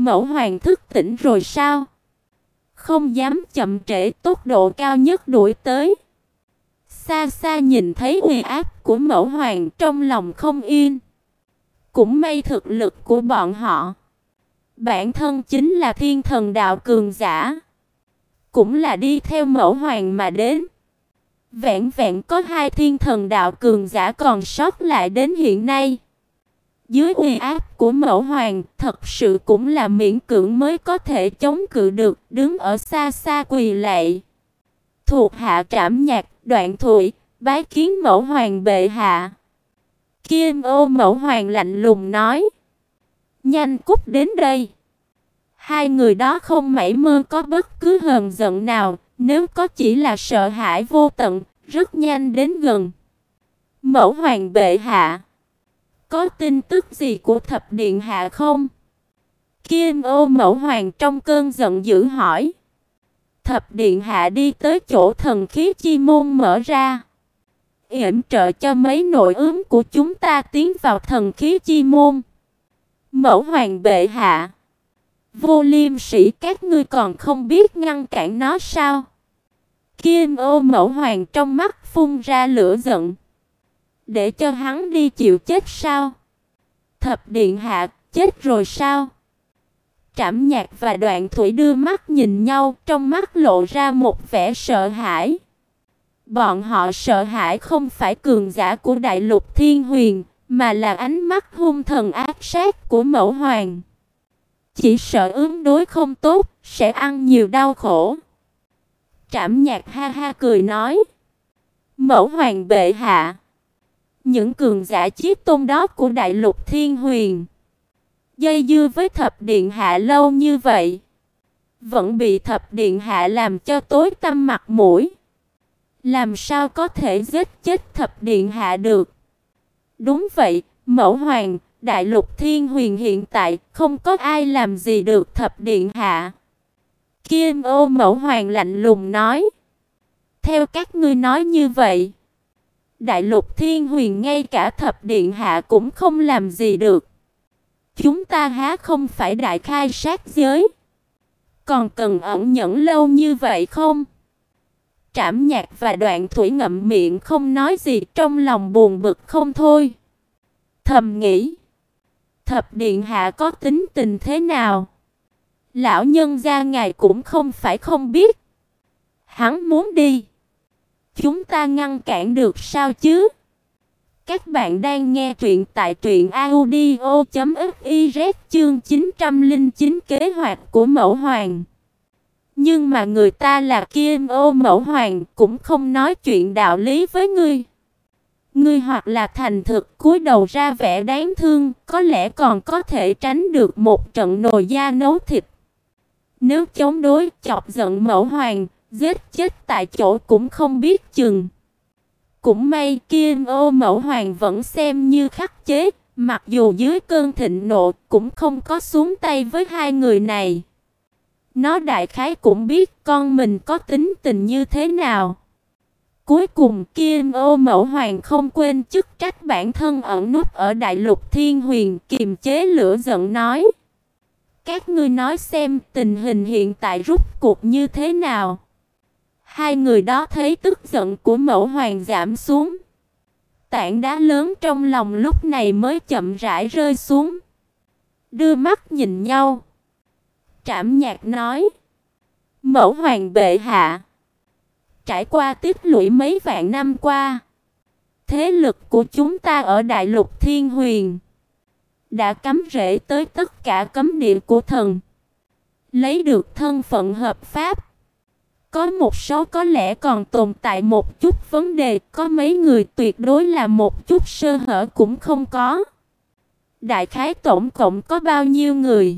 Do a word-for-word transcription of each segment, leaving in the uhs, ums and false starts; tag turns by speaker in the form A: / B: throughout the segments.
A: Mẫu Hoàng thức tỉnh rồi sao? Không dám chậm trễ, tốc độ cao nhất đuổi tới. Xa xa nhìn thấy uy áp của Mẫu Hoàng, trong lòng không yên. Cũng may thực lực của bọn họ, bản thân chính là thiên thần đạo cường giả, cũng là đi theo Mẫu Hoàng mà đến. Vẹn vẹn có hai thiên thần đạo cường giả còn sót lại đến hiện nay. Dưới uy áp của Mẫu Hoàng, thật sự cũng là miễn cưỡng mới có thể chống cự được, đứng ở xa xa quỳ lạy. Thuộc hạ Trảm Nhạc, Đoạn Thủy, bái kiến Mẫu Hoàng bệ hạ. Kim Ô Mẫu Hoàng lạnh lùng nói. Nhanh cút đến đây. Hai người đó không mảy mơ có bất cứ hờn giận nào, nếu có chỉ là sợ hãi vô tận, rất nhanh đến gần. Mẫu Hoàng bệ hạ, có tin tức gì của Thập Điện hạ không? Kim Ô Mẫu Hoàng trong cơn giận dữ hỏi. Thập Điện hạ đi tới chỗ thần khí chi môn mở ra, yểm trợ cho mấy nội ứng của chúng ta tiến vào thần khí chi môn. Mẫu Hoàng bệ hạ, Vô Liêm Sĩ các ngươi còn không biết ngăn cản nó sao? Kim Ô Mẫu Hoàng trong mắt phun ra lửa giận. Để cho hắn đi chịu chết sao? Thập Điện hạ chết rồi sao? Trảm Nhạc và Đoạn Thủy đưa mắt nhìn nhau, trong mắt lộ ra một vẻ sợ hãi. Bọn họ sợ hãi không phải cường giả của Đại Lục Thiên Huyền, mà là ánh mắt hung thần ác sát của Mẫu Hoàng. Chỉ sợ ứng đối không tốt, sẽ ăn nhiều đau khổ. Trảm Nhạc ha ha cười nói. Mẫu Hoàng bệ hạ, những cường giả Chí Tôn đó của Đại Lục Thiên Huyền dây dưa với Thập Điện hạ lâu như vậy, vẫn bị Thập Điện hạ làm cho tối tăm mặt mũi. Làm sao có thể giết chết Thập Điện hạ được? Đúng vậy, Mẫu Hoàng, Đại Lục Thiên Huyền hiện tại không có ai làm gì được Thập Điện hạ. Kim Ô Mẫu Hoàng lạnh lùng nói. Theo các ngươi nói như vậy, Đại Lục Thiên Huyền ngay cả Thập Điện hạ cũng không làm gì được. Chúng ta há không phải đại khai sát giới, còn cần ẩn nhẫn lâu như vậy không? Trảm Nhạc và Đoạn Thủy ngậm miệng không nói gì, trong lòng buồn bực không thôi. Thầm nghĩ, Thập Điện hạ có tính tình thế nào? Lão nhân gia ngài cũng không phải không biết. Hắn muốn đi, chúng ta ngăn cản được sao chứ? Các bạn đang nghe truyện tại truyện audio chấm fiz chương chín trăm lẻ chín kế hoạch của Mẫu Hoàng. Nhưng mà người ta là Kim Ô Mẫu Hoàng, cũng không nói chuyện đạo lý với ngươi. Ngươi hoặc là thành thực cúi đầu ra vẻ đáng thương, có lẽ còn có thể tránh được một trận nồi da nấu thịt. Nếu chống đối, chọc giận Mẫu Hoàng, giết chết tại chỗ cũng không biết chừng. Cũng may Kim Ô Mẫu Hoàng vẫn xem như khắc chế, mặc dù dưới cơn thịnh nộ cũng không có xuống tay với hai người này. Nó đại khái cũng biết con mình có tính tình như thế nào. Cuối cùng Kim Ô Mẫu Hoàng không quên chức trách bản thân ẩn núp ở Đại Lục Thiên Huyền, kiềm chế lửa giận nói. Các ngươi nói xem tình hình hiện tại rút cuộc như thế nào? Hai người đó thấy tức giận của Mẫu Hoàng giảm xuống, tảng đá lớn trong lòng lúc này mới chậm rãi rơi xuống. Đưa mắt nhìn nhau, Trảm Nhạc nói. Mẫu Hoàng bệ hạ, trải qua tích lũy mấy vạn năm qua, thế lực của chúng ta ở Đại Lục Thiên Huyền đã cắm rễ tới tất cả cấm địa của thần, lấy được thân phận hợp pháp. Có một số có lẽ còn tồn tại một chút vấn đề, có mấy người tuyệt đối là một chút sơ hở cũng không có. Đại khái tổng cộng có bao nhiêu người?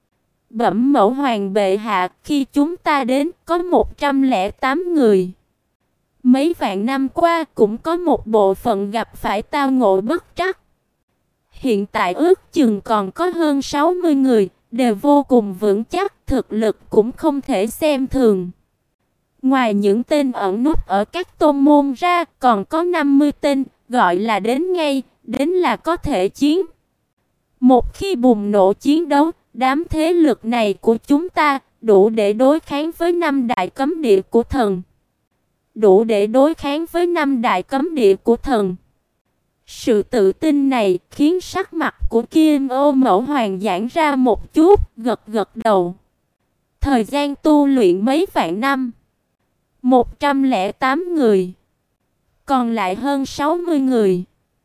A: Bẩm Mẫu Hoàng bệ hạ, khi chúng ta đến có một trăm lẻ tám người. Mấy vạn năm qua cũng có một bộ phận gặp phải tao ngộ bất trắc. Hiện tại ước chừng còn có hơn sáu mươi người, đều vô cùng vững chắc, thực lực cũng không thể xem thường. Ngoài những tên ẩn núp ở các tôn môn ra, còn có năm mươi tên, gọi là đến ngay, đến là có thể chiến. Một khi bùng nổ chiến đấu, Đám thế lực này của chúng ta đủ để đối kháng với năm đại cấm địa của thần. Đủ để đối kháng với năm đại cấm địa của thần. Sự tự tin này khiến sắc mặt của Kim Ô Mẫu Hoàng giãn ra một chút, gật gật đầu. Thời gian tu luyện mấy vạn năm. một trăm lẻ tám người. Còn lại hơn sáu mươi người.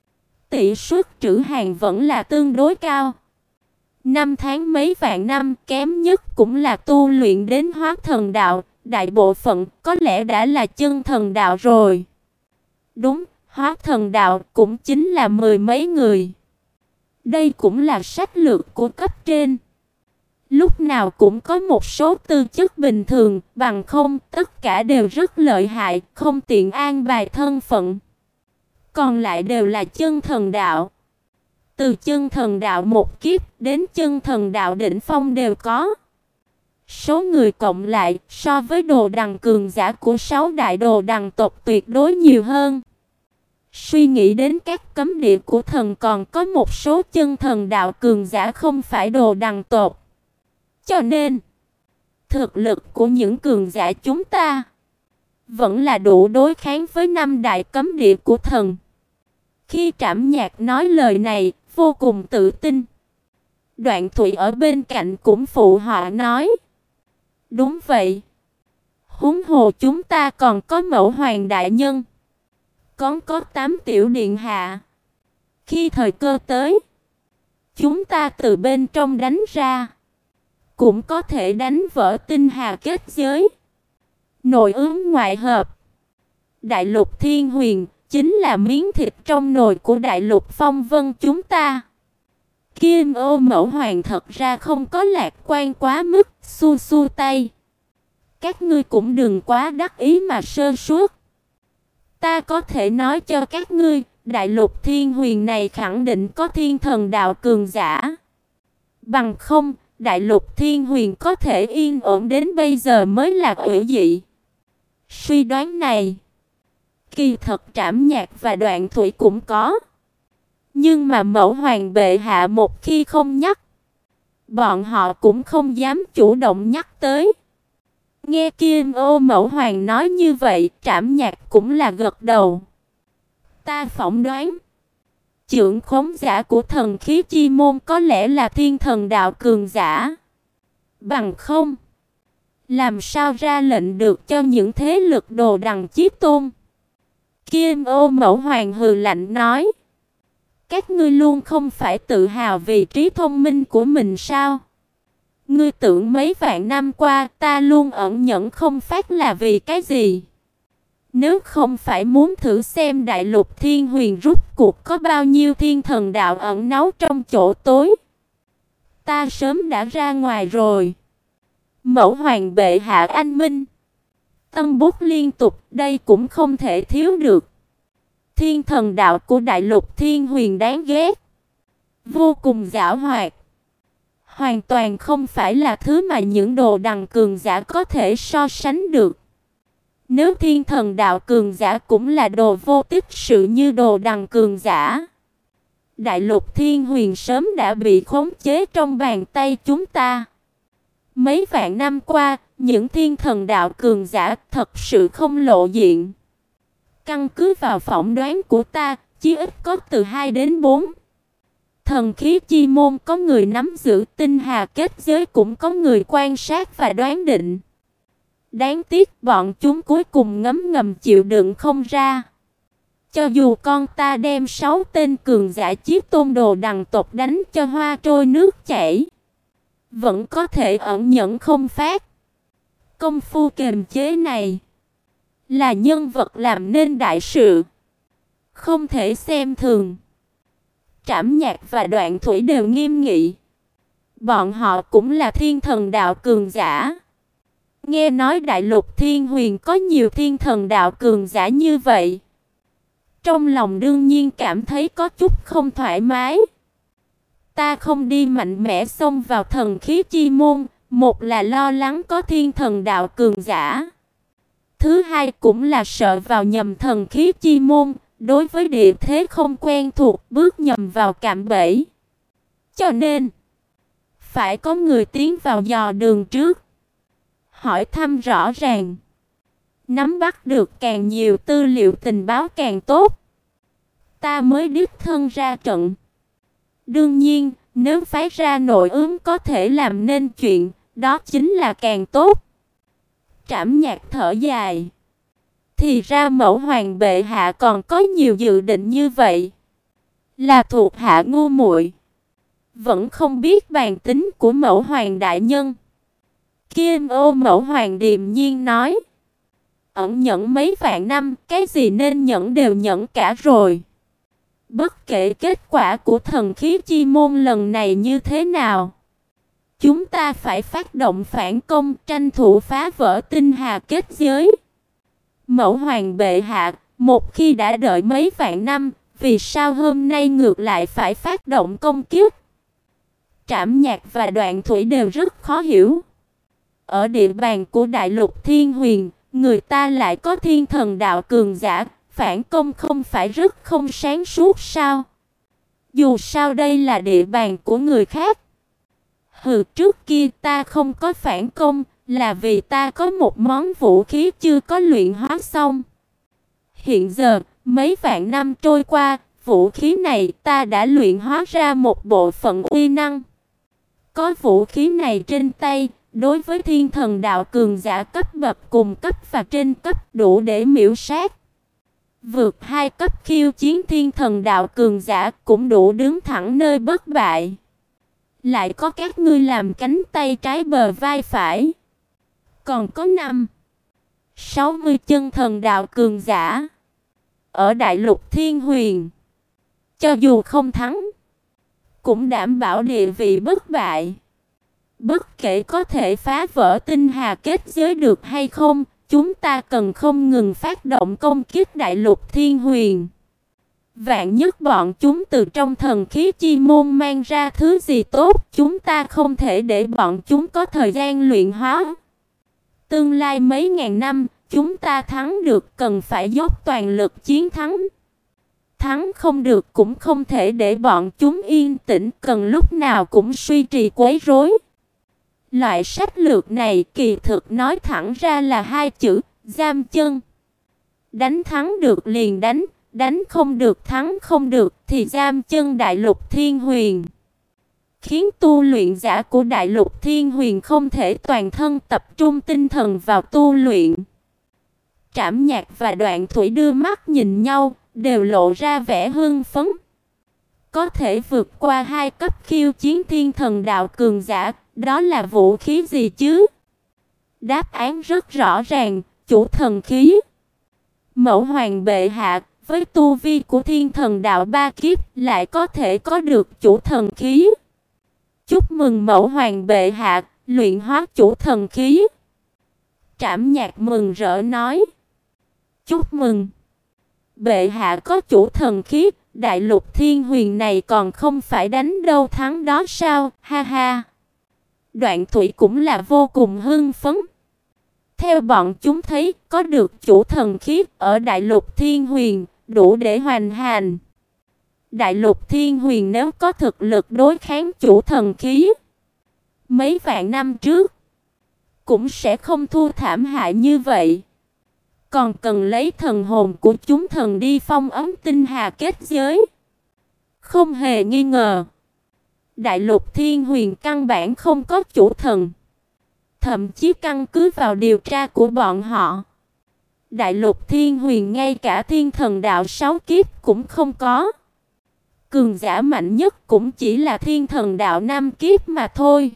A: Tỷ suất trữ hàng vẫn là tương đối cao. Năm tháng mấy vạn năm, kém nhất cũng là tu luyện đến hóa thần đạo, đại bộ phận có lẽ đã là chân thần đạo rồi. Đúng, hóa thần đạo cũng chính là mười mấy người. Đây cũng là sách lược của cấp trên. Lúc nào cũng có một số tư chất bình thường, bằng không tất cả đều rất lợi hại, không tiện an bài thân phận. Còn lại đều là chân thần đạo. Từ chân thần đạo một kiếp đến chân thần đạo đỉnh phong đều có. Số người cộng lại so với đồ đằng cường giả của sáu đại đồ đằng tộc tuyệt đối nhiều hơn. Suy nghĩ đến các cấm địa của thần còn có một số chân thần đạo cường giả không phải đồ đằng tộc. Cho nên, thực lực của những cường giả chúng ta vẫn là đủ đối kháng với năm đại cấm địa của thần. Khi Trảm Nhạc nói lời này, vô cùng tự tin. Đoạn Thủy ở bên cạnh cũng phụ họa nói. Đúng vậy. Huống hồ chúng ta còn có Mẫu Hoàng đại nhân. Còn có tám tiểu điện hạ. Khi thời cơ tới, chúng ta từ bên trong đánh ra. Cũng có thể đánh vỡ tinh hà kết giới. Nội ứng ngoại hợp. Đại lục Thiên Huyền chính là miếng thịt trong nồi của đại lục Phong Vân chúng ta. Kim Ô Mẫu Hoàng thật ra không có lạc quan quá mức, xua xua tay. Các ngươi cũng đừng quá đắc ý mà sơ suất. Ta có thể nói cho các ngươi, đại lục Thiên Huyền này khẳng định có thiên thần đạo cường giả. Bằng không, đại lục Thiên Huyền có thể yên ổn đến bây giờ mới là ủy dị. Suy đoán này, kỳ thật Trảm Nhạc và Đoạn Thủy cũng có. Nhưng mà Mẫu Hoàng bệ hạ một khi không nhắc, bọn họ cũng không dám chủ động nhắc tới. Nghe Kim Ô Mẫu Hoàng nói như vậy, Trảm Nhạc cũng là gật đầu. Ta phỏng đoán, trưởng khống giả của thần khí chi môn có lẽ là thiên thần đạo cường giả. Bằng không, làm sao ra lệnh được cho những thế lực đồ đằng Chí Tôn? Kim Ô Mẫu Hoàng hừ lạnh nói. Các ngươi luôn không phải tự hào vì trí thông minh của mình sao? Ngươi tưởng mấy vạn năm qua ta luôn ẩn nhẫn không phát là vì cái gì? Nếu không phải muốn thử xem đại lục Thiên Huyền rút cuộc có bao nhiêu thiên thần đạo ẩn náu trong chỗ tối, ta sớm đã ra ngoài rồi. Mẫu Hoàng bệ hạ anh minh. Tân bút liên tục, đây cũng không thể thiếu được. Thiên thần đạo của đại lục Thiên Huyền đáng ghét, vô cùng giảo hoạt, hoàn toàn không phải là thứ mà những đồ đằng cường giả có thể so sánh được. Nếu thiên thần đạo cường giả cũng là đồ vô tích sự như đồ đằng cường giả, đại lục Thiên Huyền sớm đã bị khống chế trong bàn tay chúng ta. Mấy vạn năm qua, những thiên thần đạo cường giả thật sự không lộ diện. Căn cứ vào phỏng đoán của ta, chí ít có từ hai đến bốn. Thần khí chi môn có người nắm giữ tinh hà kết giới, cũng có người quan sát và đoán định. Đáng tiếc bọn chúng cuối cùng ngấm ngầm chịu đựng không ra. Cho dù con ta đem sáu tên cường giả Chí Tôn đồ đằng tộc đánh cho hoa trôi nước chảy, vẫn có thể ẩn nhẫn không phát. Công phu kiềm chế này là nhân vật làm nên đại sự, không thể xem thường. Trảm Nhạc và Đoạn Thủy đều nghiêm nghị. Bọn họ cũng là thiên thần đạo cường giả. Nghe nói đại lục Thiên Huyền có nhiều thiên thần đạo cường giả như vậy, trong lòng đương nhiên cảm thấy có chút không thoải mái. Ta không đi mạnh mẽ xông vào thần khí chi môn, một là lo lắng có thiên thần đạo cường giả, thứ hai cũng là sợ vào nhầm thần khí chi môn, đối với địa thế không quen thuộc bước nhầm vào cạm bẫy. Cho nên Phải có người tiến vào dò đường trước, hỏi thăm rõ ràng, nắm bắt được càng nhiều tư liệu tình báo càng tốt, ta mới đích thân ra trận. Đương nhiên, nếu phái ra nội ứng có thể làm nên chuyện, đó chính là càng tốt. Trảm Nhạc thở dài. Thì ra Mẫu Hoàng bệ hạ còn có nhiều dự định như vậy. Là thuộc hạ ngu muội, vẫn không biết bản tính của Mẫu Hoàng đại nhân. Kim Ô Mẫu Hoàng điềm nhiên nói. Ẩn nhẫn mấy vạn năm, cái gì nên nhẫn đều nhẫn cả rồi. Bất kể kết quả của thần khí chi môn lần này như thế nào, chúng ta phải phát động phản công, tranh thủ phá vỡ tinh hà kết giới. Mẫu Hoàng bệ hạ, một khi đã đợi mấy vạn năm, vì sao hôm nay ngược lại phải phát động công kích? Trảm Nhạc và Đoạn Thủy đều rất khó hiểu. Ở địa bàn của Đại Lục Thiên Huyền, người ta lại có thiên thần đạo cường giả, phản công không phải rất không sáng suốt sao? Dù sao đây là địa bàn của người khác. Hừ, trước kia ta không có phản công, là vì ta có một món vũ khí chưa có luyện hóa xong. Hiện giờ, mấy vạn năm trôi qua, vũ khí này ta đã luyện hóa ra một bộ phận uy năng. Có vũ khí này trên tay, đối với thiên thần đạo cường giả cấp bậc cùng cấp và trên cấp đủ để miểu sát. Vượt hai cấp khiêu chiến thiên thần đạo cường giả cũng đủ đứng thẳng nơi bất bại. Lại có các ngươi làm cánh tay trái bờ vai phải. Còn có năm, sáu mươi chân thần đạo cường giả. Ở Đại Lục Thiên Huyền, cho dù không thắng, cũng đảm bảo địa vị bất bại. Bất kể có thể phá vỡ tinh hà kết giới được hay không, chúng ta cần không ngừng phát động công kích Đại Lục Thiên Huyền. Vạn nhất bọn chúng từ trong thần khí chi môn mang ra thứ gì tốt, chúng ta không thể để bọn chúng có thời gian luyện hóa. Tương lai mấy ngàn năm, chúng ta thắng được cần phải dốc toàn lực chiến thắng. Thắng không được cũng không thể để bọn chúng yên tĩnh, cần lúc nào cũng suy trì quấy rối. Loại sách lược này kỳ thực nói thẳng ra là hai chữ, giam chân. Đánh thắng được liền đánh, đánh không được thắng không được thì giam chân Đại Lục Thiên Huyền. Khiến tu luyện giả của Đại Lục Thiên Huyền không thể toàn thân tập trung tinh thần vào tu luyện. Trảm Nhạc và Đoạn Thủy đưa mắt nhìn nhau, đều lộ ra vẻ hưng phấn. Có thể vượt qua hai cấp khiêu chiến thiên thần đạo cường giả, đó là vũ khí gì chứ? Đáp án rất rõ ràng, chủ thần khí. Mẫu Hoàng bệ hạ, với tu vi của thiên thần đạo ba kiếp lại có thể có được chủ thần khí. Chúc mừng Mẫu Hoàng bệ hạ, luyện hóa chủ thần khí. Trảm Nhạc mừng rỡ nói. Chúc mừng. Bệ hạ có chủ thần khí, Đại Lục Thiên Huyền này còn không phải đánh đâu thắng đó sao, ha ha. Đoạn Thủy cũng là vô cùng hưng phấn. Theo bọn chúng thấy, có được chủ thần khí ở Đại Lục Thiên Huyền, đủ để hoành hành. Đại Lục Thiên Huyền nếu có thực lực đối kháng chủ thần khí, mấy vạn năm trước, cũng sẽ không thua thảm hại như vậy. Còn cần lấy thần hồn của chúng thần đi phong ấn tinh hà kết giới. Không hề nghi ngờ, Đại Lục Thiên Huyền căn bản không có chủ thần. Thậm chí căn cứ vào điều tra của bọn họ, Đại Lục Thiên Huyền ngay cả thiên thần đạo sáu kiếp cũng không có. Cường giả mạnh nhất cũng chỉ là thiên thần đạo năm kiếp mà thôi.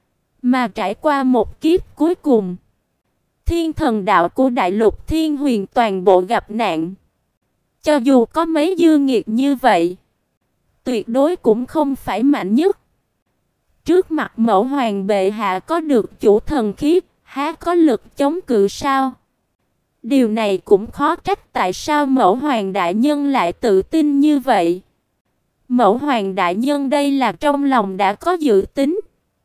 A: Mà trải qua một kiếp cuối cùng, thiên thần đạo của Đại Lục Thiên Huyền toàn bộ gặp nạn. Cho dù có mấy dư nghiệt như vậy, tuyệt đối cũng không phải mạnh nhất. Trước mặt Mẫu Hoàng bệ hạ có được chủ thần khí, há có lực chống cự sao? Điều này cũng khó trách tại sao Mẫu Hoàng đại nhân lại tự tin như vậy. Mẫu Hoàng đại nhân đây là trong lòng đã có dự tính.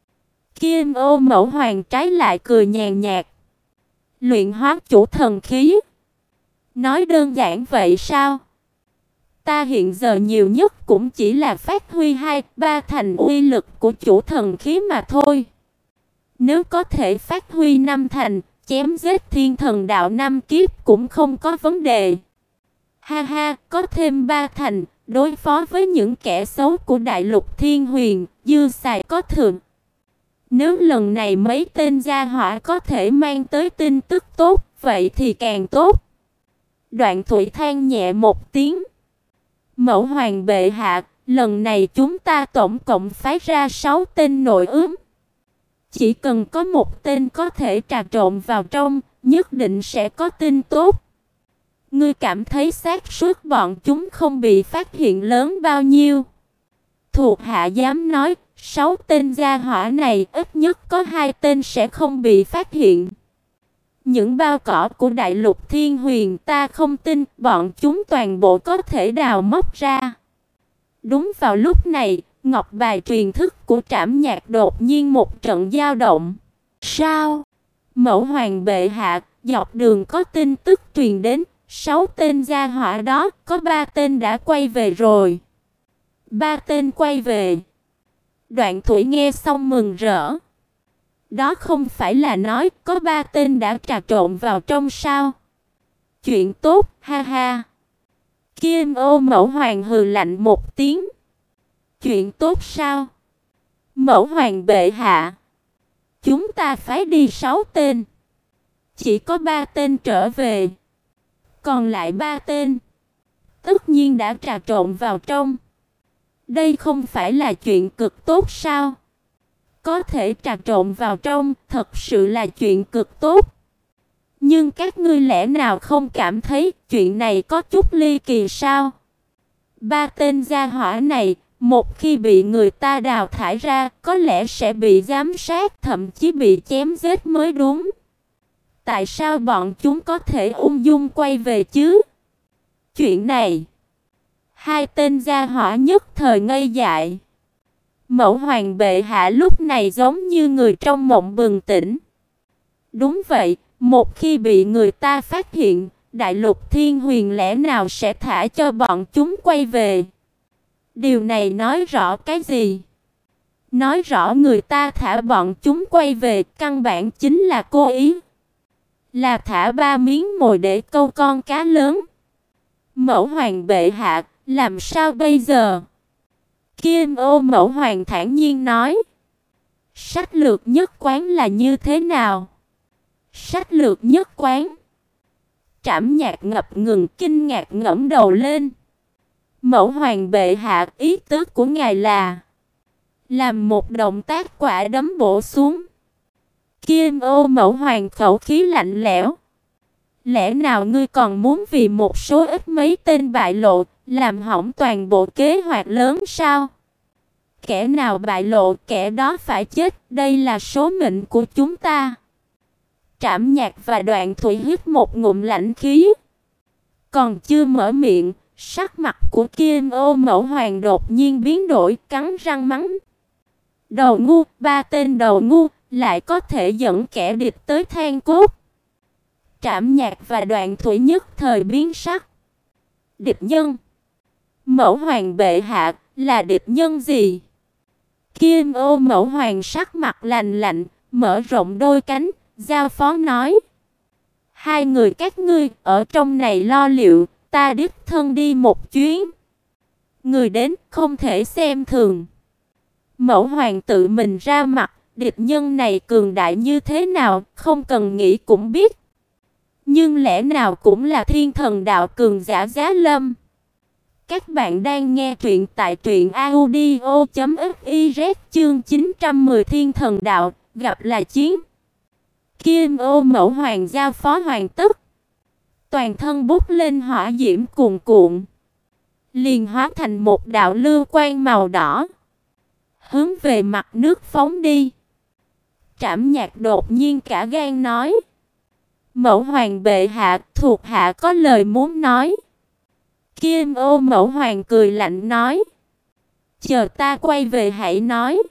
A: Kim Ô Mẫu Hoàng trái lại cười nhàn nhạt. Luyện hóa chủ thần khí. Nói đơn giản vậy sao? Ta hiện giờ nhiều nhất cũng chỉ là phát huy hai, ba thành uy lực của chủ thần khí mà thôi. Nếu có thể phát huy năm thành, chém giết thiên thần đạo năm kiếp cũng không có vấn đề. Ha ha, có thêm ba thành, đối phó với những kẻ xấu của đại lục thiên huyền, dư xài có thừa. Nếu lần này mấy tên gia hỏa có thể mang tới tin tức tốt, vậy thì càng tốt. Đoạn Thủy than nhẹ một tiếng. Mẫu hoàng bệ hạ, lần này chúng ta tổng cộng phái ra sáu tên nội ứng. Chỉ cần có một tên có thể trà trộn vào trong, nhất định sẽ có tin tốt. Ngươi cảm thấy xác suất bọn chúng không bị phát hiện lớn bao nhiêu? Thuộc hạ dám nói, sáu tên gia hỏa này ít nhất có hai tên sẽ không bị phát hiện. Những bao cỏ của đại lục thiên huyền ta không tin bọn chúng toàn bộ có thể đào móc ra. Đúng vào lúc này, ngọc bài truyền thức của Trảm Nhạc đột nhiên một trận dao động. Sao? Mẫu hoàng bệ hạ, dọc đường có tin tức truyền đến, sáu tên gia hỏa đó, có ba tên đã quay về rồi. Ba tên quay về. Đoạn Thủy nghe xong mừng rỡ. Đó không phải là nói có ba tên đã trà trộn vào trong sao? Chuyện tốt, ha ha. Kim Ô Mẫu Hoàng hừ lạnh một tiếng. Chuyện tốt sao? Mẫu Hoàng bệ hạ, chúng ta phái đi sáu tên, chỉ có ba tên trở về, còn lại ba tên tất nhiên đã trà trộn vào trong. Đây không phải là chuyện cực tốt sao? Có thể trà trộn vào trong, thật sự là chuyện cực tốt. Nhưng các ngươi lẽ nào không cảm thấy chuyện này có chút ly kỳ sao? Ba tên gia hỏa này, một khi bị người ta đào thải ra, có lẽ sẽ bị giám sát, thậm chí bị chém giết mới đúng. Tại sao bọn chúng có thể ung dung quay về chứ? Chuyện này, hai tên gia hỏa nhất thời ngây dại. Mẫu hoàng bệ hạ lúc này giống như người trong mộng bừng tỉnh. Đúng vậy, một khi bị người ta phát hiện, đại lục thiên huyền lẽ nào sẽ thả cho bọn chúng quay về? Điều này nói rõ cái gì? Nói rõ người ta thả bọn chúng quay về căn bản chính là cố ý. Là thả ba miếng mồi để câu con cá lớn. Mẫu hoàng bệ hạ, làm sao bây giờ? Kim Ô Mẫu Hoàng thản nhiên nói. Sách lược nhất quán là như thế nào? Sách lược nhất quán. Trảm Nhạc ngập ngừng kinh ngạc ngẩng đầu lên. Mẫu hoàng bệ hạ, ý tứ của ngài là làm một động tác quả đấm bổ xuống. Kim Ô Mẫu Hoàng khẩu khí lạnh lẽo. Lẽ nào ngươi còn muốn vì một số ít mấy tên bại lộ, làm hỏng toàn bộ kế hoạch lớn sao? Kẻ nào bại lộ, kẻ đó phải chết, đây là số mệnh của chúng ta. Trảm Nhạc và Đoạn Thủy hít một ngụm lãnh khí. Còn chưa mở miệng, sắc mặt của Kim Ô Mẫu Hoàng đột nhiên biến đổi, cắn răng mắng. Đầu ngu, ba tên đầu ngu, lại có thể dẫn kẻ địch tới than cốt. Trảm Nhạc và Đoạn Thủy nhất thời biến sắc. Địch nhân? Mẫu hoàng bệ hạ, là địch nhân gì? Kim Ô Mẫu Hoàng sắc mặt lạnh lạnh, mở rộng đôi cánh, giao phó nói. Hai người các ngươi ở trong này lo liệu, ta đích thân đi một chuyến. Người đến không thể xem thường. Mẫu hoàng tự mình ra mặt, địch nhân này cường đại như thế nào, không cần nghĩ cũng biết. Nhưng lẽ nào cũng là thiên thần đạo cường giả giá lâm. Các bạn đang nghe truyện tại truyện audio chấm fiz chương chín trăm mười Thiên Thần Đạo, gặp là chiến. Kim Ô Mẫu Hoàng giao phó hoàn tất. Toàn thân bốc lên hỏa diễm cuồn cuộn. Liền hóa thành một đạo lưu quang màu đỏ. Hướng về mặt nước phóng đi. Trảm Nhạc đột nhiên cả gan nói. Mẫu Hoàng bệ hạ, thuộc hạ có lời muốn nói. Kim Ô Mẫu Hoàng cười lạnh nói. Chờ ta quay về hãy nói.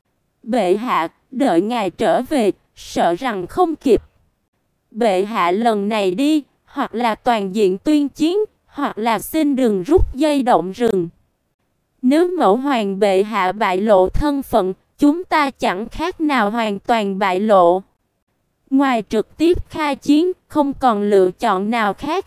A: Bệ hạ, đợi ngài trở về, sợ rằng không kịp. Bệ hạ lần này đi, hoặc là toàn diện tuyên chiến, hoặc là xin đừng rút dây động rừng. Nếu Mẫu Hoàng bệ hạ bại lộ thân phận, chúng ta chẳng khác nào hoàn toàn bại lộ. Ngoài trực tiếp khai chiến, không còn lựa chọn nào khác.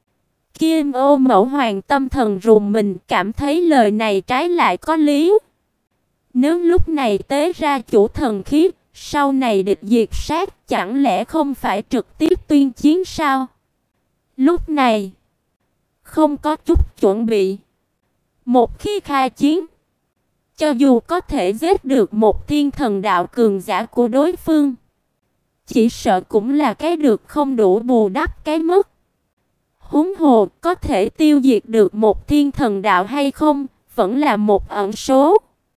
A: Kim Ô Mẫu Hoàng tâm thần rùng mình, cảm thấy lời này trái lại có lý. Nếu lúc này tế ra chủ thần khí, sau này địch diệt sát, chẳng lẽ không phải trực tiếp tuyên chiến sao? Lúc này, không có chút chuẩn bị. Một khi khai chiến, cho dù có thể giết được một thiên thần đạo cường giả của đối phương, chỉ sợ cũng là cái được không đủ bù đắp cái mất. Huống hồ, có thể tiêu diệt được một thiên thần đạo hay không, vẫn là một ẩn số.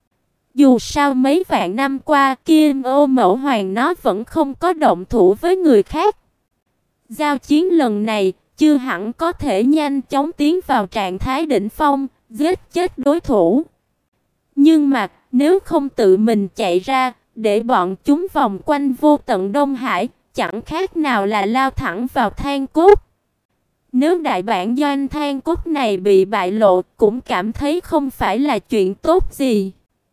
A: Dù sao mấy vạn năm qua, Kim Ô Mẫu Hoàng nó vẫn không có động thủ với người khác. Giao chiến lần này, chưa hẳn có thể nhanh chóng tiến vào trạng thái đỉnh phong, giết chết đối thủ. Nhưng mà, nếu không tự mình chạy ra, để bọn chúng vòng quanh vô tận Đông Hải, chẳng khác nào là lao thẳng vào Than Cốt. Nếu đại bản doanh Than Cốt này bị bại lộ, cũng cảm thấy không phải là chuyện tốt gì.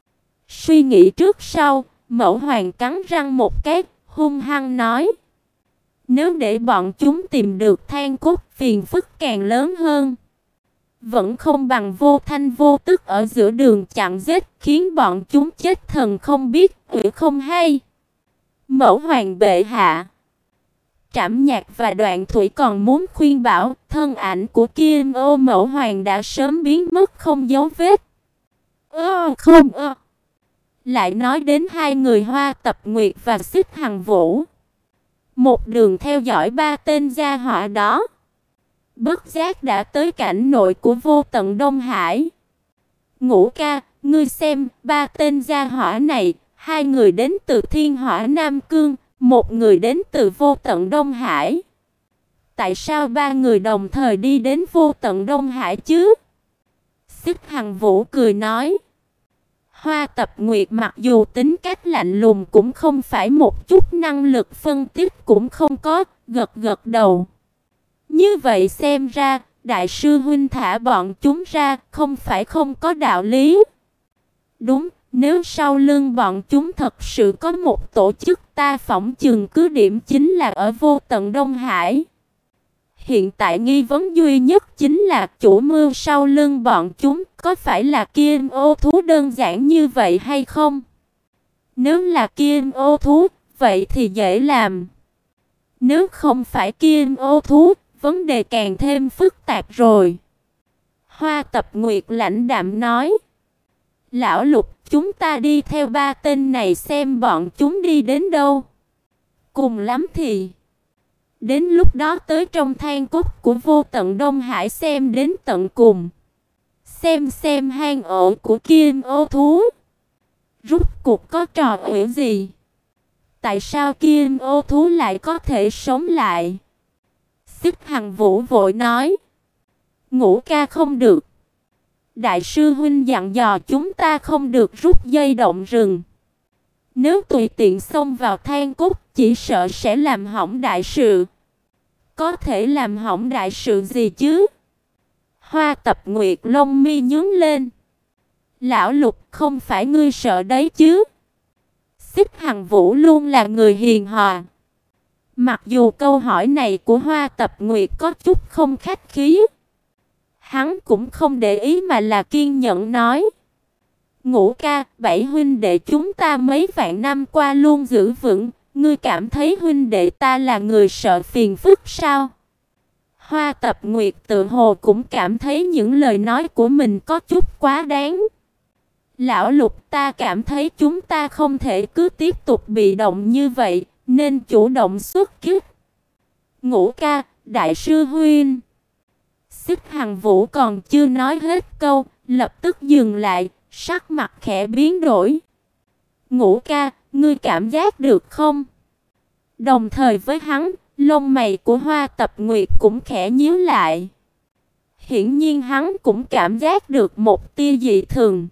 A: Suy nghĩ trước sau, Mẫu Hoàng cắn răng một cái, hung hăng nói: nếu để bọn chúng tìm được Than Cốt, phiền phức càng lớn hơn. Vẫn không bằng vô thanh vô tức ở giữa đường chặn giết, khiến bọn chúng chết thần không biết, quỷ không hay. Mẫu Hoàng bệ hạ. Trảm Nhạc và Đoạn Thủy còn muốn khuyên bảo, thân ảnh của Kim Ô Mẫu Hoàng đã sớm biến mất không dấu vết. Ơ không ơ. Lại nói đến hai người Hoa Tập Nguyệt và Xích Hằng Vũ. Một đường theo dõi ba tên gia họa đó, bất giác đã tới cảnh nội của vô tận Đông Hải. Ngũ ca, ngươi xem, ba tên gia hỏa này, hai người đến từ Thiên Hỏa Nam Cương, một người đến từ vô tận Đông Hải. Tại sao ba người đồng thời đi đến vô tận Đông Hải chứ? Xích Hằng Vũ cười nói. Hoa Tập Nguyệt mặc dù tính cách lạnh lùng cũng không phải một chút năng lực phân tích cũng không có, gật gật đầu. Như vậy xem ra, đại sư huynh thả bọn chúng ra, không phải không có đạo lý. Đúng, nếu sau lưng bọn chúng thật sự có một tổ chức, ta phỏng chừng cứ điểm chính là ở vô tận Đông Hải. Hiện tại nghi vấn duy nhất chính là chủ mưu sau lưng bọn chúng có phải là Kim Ô thú đơn giản như vậy hay không? Nếu là Kim Ô thú, vậy thì dễ làm. Nếu không phải Kim Ô thú, vấn đề càng thêm phức tạp rồi. Hoa Tập Nguyệt lãnh đạm nói. Lão Lục, chúng ta đi theo ba tên này xem bọn chúng đi đến đâu. Cùng lắm thì đến lúc đó tới trong Than Cốt của vô tận Đông Hải xem đến tận cùng. Xem xem hang ổ của Kim Ô thú rốt cuộc có trò ủy gì. Tại sao Kim Ô thú lại có thể sống lại? Xích Hằng Vũ vội nói. Ngũ ca không được. Đại sư huynh dặn dò chúng ta không được rút dây động rừng. Nếu tùy tiện xông vào Than Cốt, chỉ sợ sẽ làm hỏng đại sự. Có thể làm hỏng đại sự gì chứ? Hoa Tập Nguyệt lông mi nhướng lên. Lão Lục, không phải ngươi sợ đấy chứ? Xích Hằng Vũ luôn là người hiền hòa. Mặc dù câu hỏi này của Hoa Tập Nguyệt có chút không khách khí, hắn cũng không để ý mà là kiên nhẫn nói. Ngũ ca, bảy huynh đệ chúng ta mấy vạn năm qua luôn giữ vững, ngươi cảm thấy huynh đệ ta là người sợ phiền phức sao? Hoa Tập Nguyệt tự hồ cũng cảm thấy những lời nói của mình có chút quá đáng. Lão Lục, ta cảm thấy chúng ta không thể cứ tiếp tục bị động như vậy, nên chủ động xuất kích. Ngũ ca, đại sư huynh. Xích Hằng Vũ còn chưa nói hết câu, lập tức dừng lại, sắc mặt khẽ biến đổi. Ngũ ca, ngươi cảm giác được không? Đồng thời với hắn, lông mày của Hoa Tập Nguyệt cũng khẽ nhíu lại. Hiển nhiên hắn cũng cảm giác được một tia dị thường.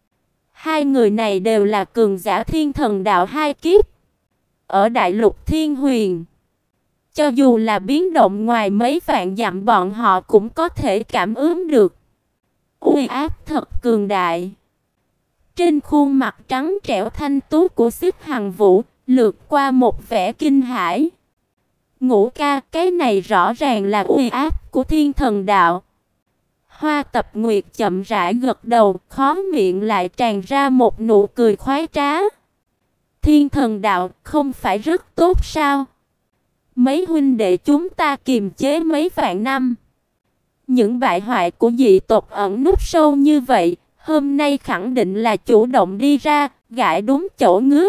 A: Hai người này đều là cường giả thiên thần đạo hai kiếp. Ở đại lục Thiên Huyền, Cho dù là biến động ngoài mấy vạn dặm bọn họ cũng có thể cảm ứng được. Uy áp thật cường đại. Trên khuôn mặt trắng trẻo thanh tú của Xích Hằng Vũ lướt qua một vẻ kinh hãi. Ngũ ca, cái này rõ ràng là uy áp của Thiên Thần Đạo. Hoa Tập Nguyệt chậm rãi gật đầu, khóe miệng lại tràn ra một nụ cười khoái trá. Thiên Thần Đạo không phải rất tốt sao? Mấy huynh đệ chúng ta kiềm chế mấy vạn năm. Những bại hoại của dị tộc ẩn núp sâu như vậy, hôm nay khẳng định là chủ động đi ra, gãi đúng chỗ ngứa.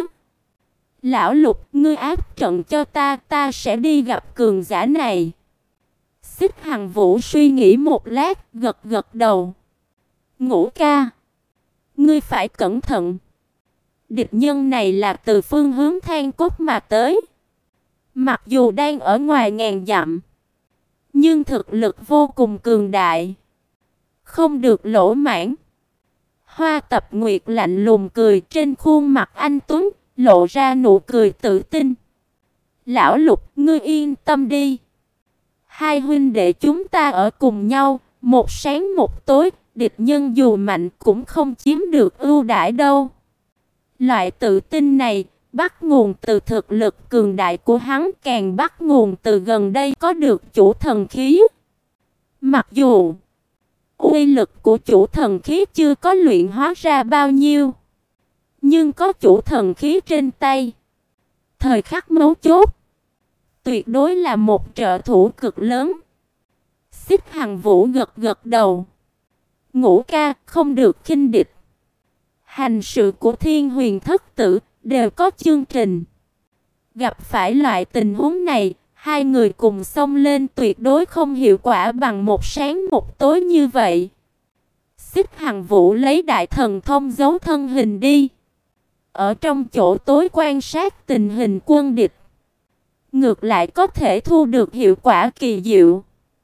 A: Lão Lục, ngươi áp trận cho ta, ta sẽ đi gặp cường giả này. Xích Hằng Vũ suy nghĩ một lát, gật gật đầu. Ngũ ca, ngươi phải cẩn thận. Địch nhân này là từ phương hướng Than Cốt mà tới. Mặc dù đang ở ngoài ngàn dặm, nhưng thực lực vô cùng cường đại, không được lỗ mãng. Hoa Tập Nguyệt lạnh lùng cười, trên khuôn mặt anh tuấn lộ ra nụ cười tự tin. Lão Lục, ngươi yên tâm đi. Hai huynh đệ chúng ta ở cùng nhau, một sáng một tối, địch nhân dù mạnh cũng không chiếm được ưu đãi đâu. Loại tự tin này bắt nguồn từ thực lực cường đại của hắn, càng bắt nguồn từ gần đây có được chủ thần khí. Mặc dù uy lực của chủ thần khí chưa có luyện hóa ra bao nhiêu, nhưng có chủ thần khí trên tay, thời khắc mấu chốt tuyệt đối là một trợ thủ cực lớn. Xích Hằng Vũ gật gật đầu. Ngũ ca, không được khinh địch. Hành sự của Thiên Huyền Thất Tử đều có chương trình. Gặp phải loại tình huống này, hai người cùng xông lên tuyệt đối không hiệu quả bằng một sáng một tối như vậy. Xích Hằng Vũ lấy đại thần thông giấu thân hình đi, ở trong chỗ tối quan sát tình hình quân địch, ngược lại có thể thu được hiệu quả kỳ diệu.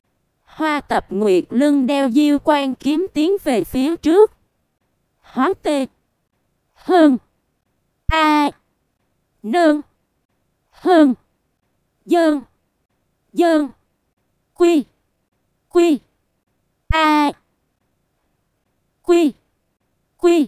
A: Hoa Tập Nguyệt lưng đeo diêu quan kiếm tiến về phía trước. Hóa tê hơn a nương hơn dơn dơn quy quy a quy quy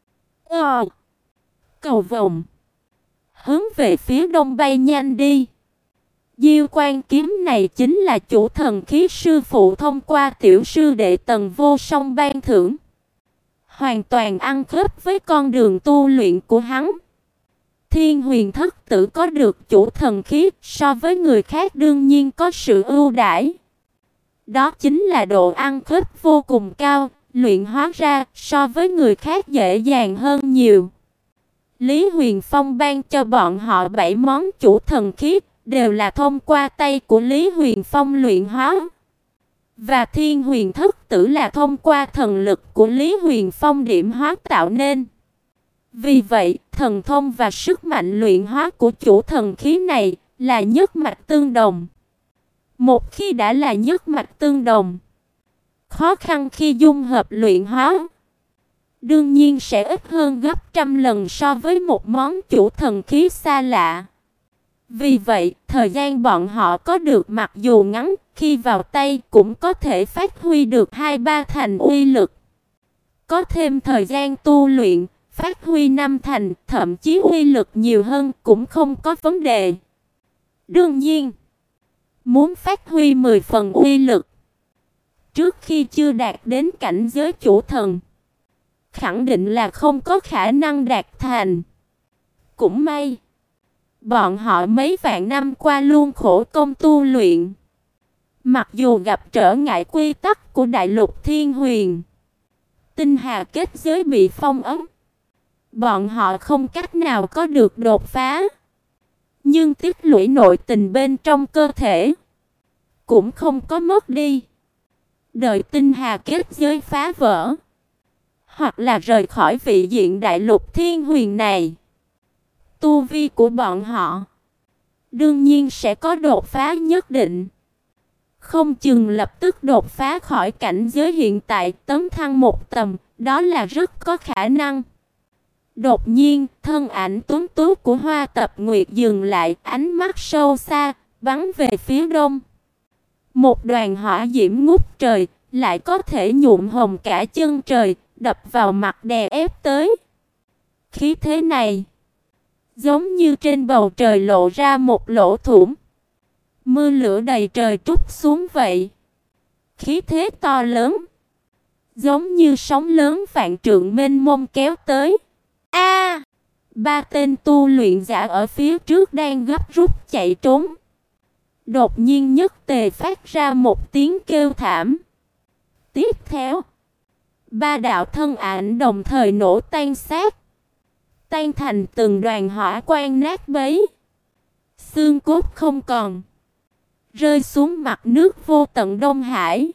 A: ờ cầu vồng hướng về phía đông bay nhanh đi. Diêu quan kiếm này chính là chủ thần khí sư phụ thông qua tiểu sư đệ Tần Vô Song ban thưởng, hoàn toàn ăn khớp với con đường tu luyện của hắn. Thiên Huyền Thất Tử có được chủ thần khí so với người khác đương nhiên có sự ưu đãi. Đó chính là độ ăn khớp vô cùng cao, luyện hóa ra so với người khác dễ dàng hơn nhiều. Lý Huyền Phong ban cho bọn họ bảy món chủ thần khí, đều là thông qua tay của Lý Huyền Phong luyện hóa. Và Thiên Huyền Thất Tử là thông qua thần lực của Lý Huyền Phong điểm hóa tạo nên. Vì vậy, thần thông và sức mạnh luyện hóa của chủ thần khí này là nhất mạch tương đồng. Một khi đã là nhất mạch tương đồng, khó khăn khi dung hợp luyện hóa đương nhiên sẽ ít hơn gấp trăm lần so với một món chủ thần khí xa lạ. Vì vậy, thời gian bọn họ có được mặc dù ngắn, khi vào tay cũng có thể phát huy được hai ba thành uy lực. Có thêm thời gian tu luyện, phát huy năm thành, thậm chí uy lực nhiều hơn cũng không có vấn đề. Đương nhiên, muốn phát huy mười phần uy lực, trước khi chưa đạt đến cảnh giới chủ thần, khẳng định là không có khả năng đạt thành. Cũng may, bọn họ mấy vạn năm qua luôn khổ công tu luyện. Mặc dù gặp trở ngại quy tắc của đại lục Thiên Huyền, tinh hà kết giới bị phong ấn, bọn họ không cách nào có được đột phá. Nhưng tích lũy nội tình bên trong cơ thể cũng không có mất đi. Đợi tinh hà kết giới phá vỡ, hoặc là rời khỏi vị diện đại lục Thiên Huyền này, tu vi của bọn họ đương nhiên sẽ có đột phá nhất định. Không chừng lập tức đột phá khỏi cảnh giới hiện tại, tấn thăng một tầm, đó là rất có khả năng. Đột nhiên, thân ảnh tuấn tú của Hoa Tập Nguyệt dừng lại, ánh mắt sâu xa, bắn về phía đông. Một đoàn hỏa diễm ngút trời, lại có thể nhuộm hồng cả chân trời, đập vào mặt đè ép tới. Khí thế này, giống như trên bầu trời lộ ra một lỗ thủng. Mưa lửa đầy trời trút xuống vậy. Khí thế to lớn, giống như sóng lớn vạn trượng mênh mông kéo tới. A! Ba tên tu luyện giả ở phía trước đang gấp rút chạy trốn. Đột nhiên nhất tề phát ra một tiếng kêu thảm. Tiếp theo, ba đạo thân ảnh đồng thời nổ tan xác, tan thành từng đoàn hỏa quang nát bấy. Xương cốt không còn, rơi xuống mặt nước vô tận Đông Hải.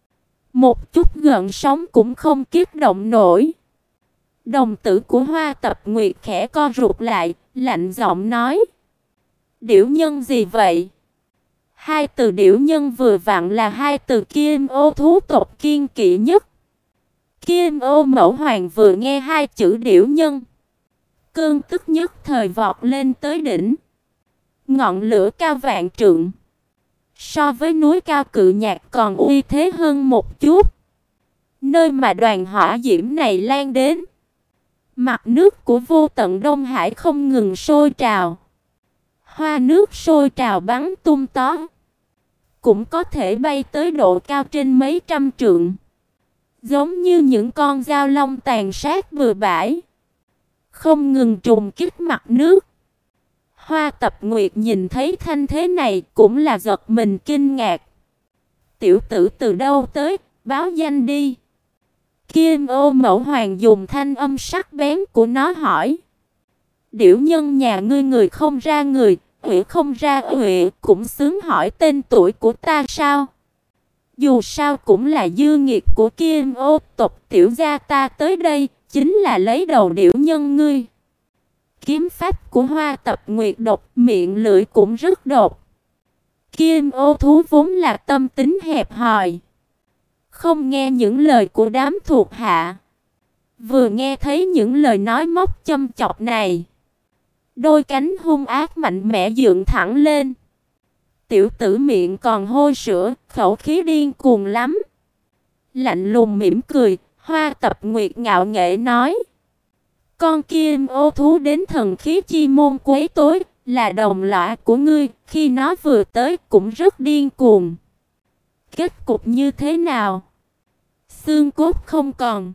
A: Một chút gợn sóng cũng không kích động nổi. Đồng tử của Hoa Tập Nguyệt khẽ co rụt lại, lạnh giọng nói: "Điểu nhân gì vậy?" Hai từ điểu nhân vừa vặn là hai từ Kim Ô thú tộc kiêng kỵ nhất. Kim Ô Mẫu Hoàng vừa nghe hai chữ điểu nhân, cơn tức nhất thời vọt lên tới đỉnh. Ngọn lửa cao vạn trượng, so với núi cao cự nhạc còn uy thế hơn một chút. Nơi mà đoàn hỏa diễm này lan đến, mặt nước của vô tận Đông Hải không ngừng sôi trào. Hoa nước sôi trào bắn tung tóe, cũng có thể bay tới độ cao trên mấy trăm trượng, giống như những con dao long tàn sát bừa bãi, không ngừng trùng kích mặt nước. Hoa Tập Nguyệt nhìn thấy thanh thế này cũng là giật mình kinh ngạc. "Tiểu tử từ đâu tới, báo danh đi." Kim Ô Mẫu Hoàng dùng thanh âm sắc bén của nó hỏi. "Điểu nhân nhà ngươi người không ra người, uể không ra uể, cũng xứng hỏi tên tuổi của ta sao? Dù sao cũng là dư nghiệt của Kim Ô tộc tiểu gia ta tới đây, chính là lấy đầu điểu nhân ngươi." Kiếm pháp của Hoa Tập Nguyệt độc, miệng lưỡi cũng rất độc. Kim Ô thú vốn là tâm tính hẹp hòi, không nghe những lời của đám thuộc hạ. Vừa nghe thấy những lời nói móc châm chọc này, đôi cánh hung ác mạnh mẽ dựng thẳng lên. Tiểu tử miệng còn hôi sữa, khẩu khí điên cuồng lắm. Lạnh lùng mỉm cười, Hoa Tập Nguyệt ngạo nghễ nói: "Con Kim Ô thú đến thần khí chi môn quấy tối, là đồng loại của ngươi, khi nó vừa tới cũng rất điên cuồng. Kết cục như thế nào? Xương cốt không còn."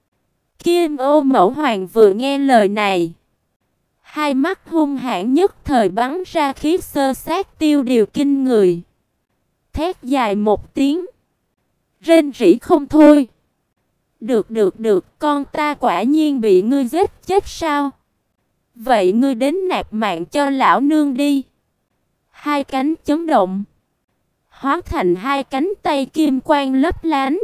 A: Kim Ô Mẫu Hoàng vừa nghe lời này, hai mắt hung hãn nhất thời bắn ra khí sơ sát tiêu điều kinh người. Thét dài một tiếng, rên rỉ không thôi. "Được được được, con ta quả nhiên bị ngươi giết chết sao? Vậy ngươi đến nạp mạng cho lão nương đi." Hai cánh chấn động, hóa thành hai cánh tay kim quang lấp lánh.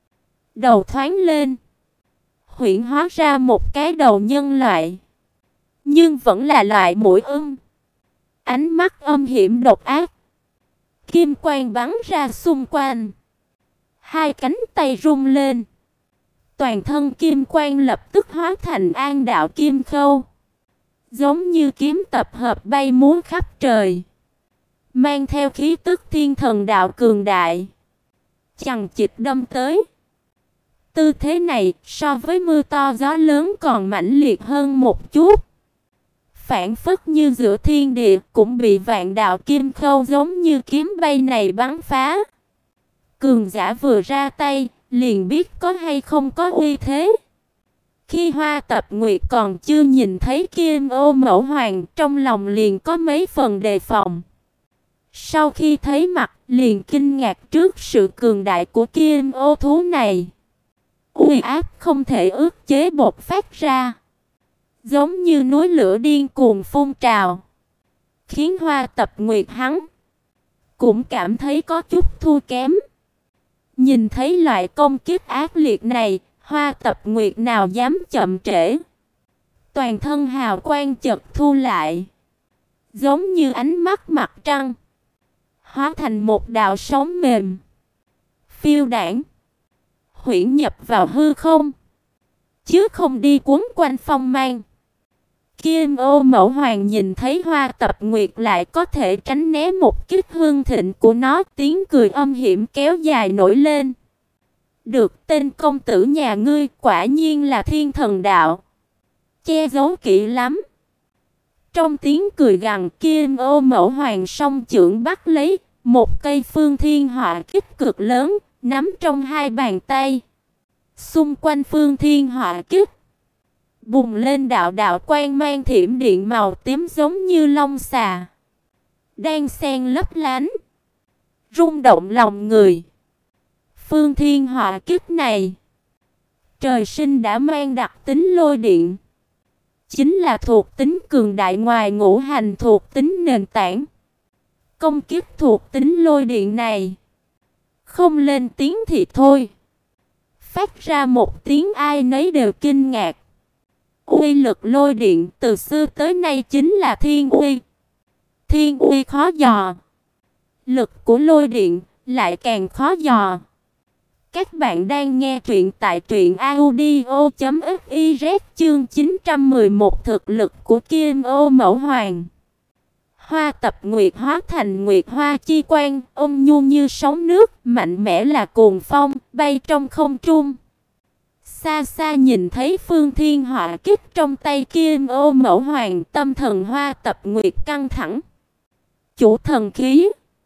A: Đầu thoáng lên, huyễn hóa ra một cái đầu nhân loại, nhưng vẫn là loại mũi ưng. Ánh mắt âm hiểm độc ác, kim quang bắn ra xung quanh. Hai cánh tay rung lên, toàn thân kim quang lập tức hóa thành an đạo kim khâu, giống như kiếm tập hợp bay múa khắp trời, mang theo khí tức thiên thần đạo cường đại, chằng chịt đâm tới. Tư thế này so với mưa to gió lớn còn mãnh liệt hơn một chút, phảng phất như giữa thiên địa cũng bị vạn đạo kim khâu giống như kiếm bay này bắn phá. Cường giả vừa ra tay, liền biết có hay không có uy thế. Khi Hoa Tập Nguyệt còn chưa nhìn thấy Kim Ô Mẫu Hoàng, trong lòng liền có mấy phần đề phòng. Sau khi thấy mặt, liền kinh ngạc trước sự cường đại của Kim Ô thú này. Uy áp không thể ức chế bộc phát ra, giống như núi lửa điên cuồng phun trào, khiến Hoa Tập Nguyệt hắn cũng cảm thấy có chút thua kém. Nhìn thấy loại công kích ác liệt này, Hoa Tập Nguyệt nào dám chậm trễ. Toàn thân hào quang chợt thu lại, giống như ánh mắt mặt trăng, hóa thành một đạo sóng mềm, phiêu đãng, huyễn nhập vào hư không, chứ không đi cuốn quanh phong mang. Kim Ô Mẫu Hoàng nhìn thấy Hoa Tập Nguyệt lại có thể tránh né một kích hương thịnh của nó, tiếng cười âm hiểm kéo dài nổi lên. Được, tên công tử nhà ngươi quả nhiên là thiên thần đạo. Che giấu kỹ lắm. Trong tiếng cười gằn, Kim Ô Mẫu Hoàng song chưởng bắt lấy một cây phương thiên họa kích cực lớn, nắm trong hai bàn tay. Xung quanh phương thiên họa kích bùng lên đạo đạo quang mang thiểm điện màu tím giống như long xà, đang xen lấp lánh, rung động lòng người. Phương thiên họa kích này, trời sinh đã mang đặc tính lôi điện, chính là thuộc tính cường đại ngoài ngũ hành thuộc tính nền tảng. Công kích thuộc tính lôi điện này, không lên tiếng thì thôi, phát ra một tiếng ai nấy đều kinh ngạc. Uy lực lôi điện từ xưa tới nay chính là thiên uy. Thiên uy khó dò, lực của lôi điện lại càng khó dò. Các bạn đang nghe truyện tại truyện audio chấm fiz chương chín trăm mười một thực lực của Kim Ô Mẫu Hoàng. Hoa Tập Nguyệt hóa thành nguyệt hoa chi quang, ôn nhu như sóng nước, mạnh mẽ là cuồng phong, bay trong không trung. Xa xa nhìn thấy phương thiên họa kích trong tay Kim Ô Mẫu Hoàng, tâm thần Hoa Tập Nguyệt căng thẳng. Chủ thần khí.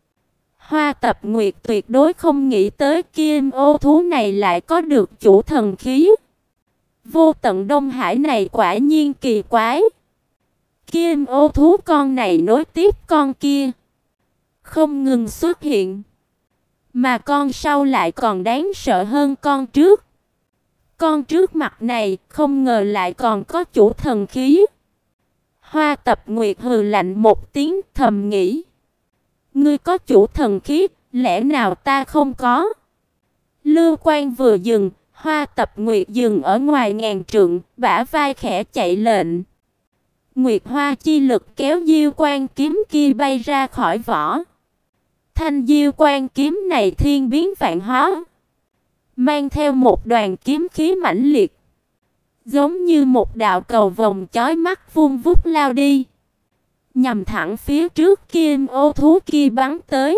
A: Hoa Tập Nguyệt tuyệt đối không nghĩ tới Kim Ô thú này lại có được chủ thần khí. Vô tận Đông Hải này quả nhiên kỳ quái. Kim Ô thú con này nối tiếp con kia, không ngừng xuất hiện, mà con sau lại còn đáng sợ hơn con trước. Con trước mặt này không ngờ lại còn có chủ thần khí. Hoa Tập Nguyệt hừ lạnh một tiếng, thầm nghĩ: ngươi có chủ thần khí, lẽ nào ta không có? Lưu Quang vừa dừng, Hoa Tập Nguyệt dừng ở ngoài ngàn trượng, bả vai khẽ chạy lệnh. Nguyệt hoa chi lực kéo Diêu Quang kiếm kia bay ra khỏi vỏ. Thanh Diêu Quang kiếm này thiên biến vạn hóa, mang theo một đoàn kiếm khí mãnh liệt, giống như một đạo cầu vồng chói mắt vun vút lao đi, nhằm thẳng phía trước Kim Ô thú kia bắn tới.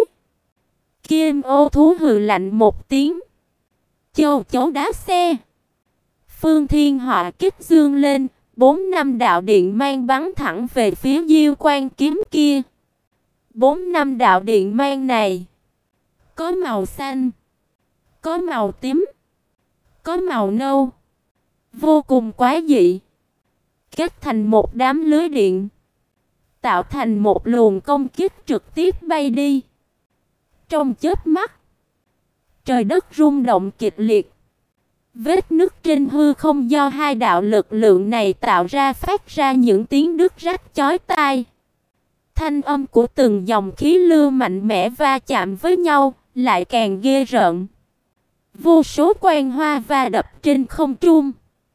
A: Kim Ô thú hừ lạnh một tiếng, châu chấu đá xe. Phương thiên họa kích dương lên, bốn năm đạo điện mang bắn thẳng về phía Diêu Quang kiếm kia. Bốn năm đạo điện mang này có màu xanh, có màu tím, có màu nâu, vô cùng quái dị, kết thành một đám lưới điện, tạo thành một luồng công kích trực tiếp bay đi. Trong chớp mắt, trời đất rung động kịch liệt. Vết nứt trên hư không do hai đạo lực lượng này tạo ra phát ra những tiếng đứt rách chói tai. Thanh âm của từng dòng khí lưu mạnh mẽ va chạm với nhau, lại càng ghê rợn. Vô số quang hoa va đập trên không trung,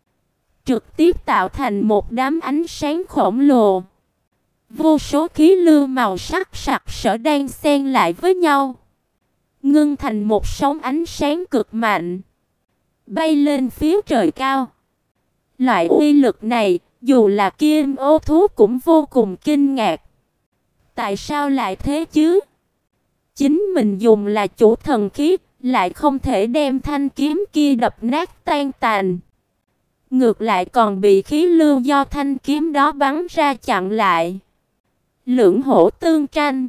A: trực tiếp tạo thành một đám ánh sáng khổng lồ. Vô số khí lưu màu sắc sặc sỡ đang xen lại với nhau, ngưng thành một sóng ánh sáng cực mạnh, bay lên phía trời cao. Loại uy lực này, dù là Kim Ô thú cũng vô cùng kinh ngạc. Tại sao lại thế chứ? Chính mình dùng là chủ thần khí, lại không thể đem thanh kiếm kia đập nát tan tành, ngược lại còn bị khí lưu do thanh kiếm đó bắn ra chặn lại. Lưỡng hổ tương tranh,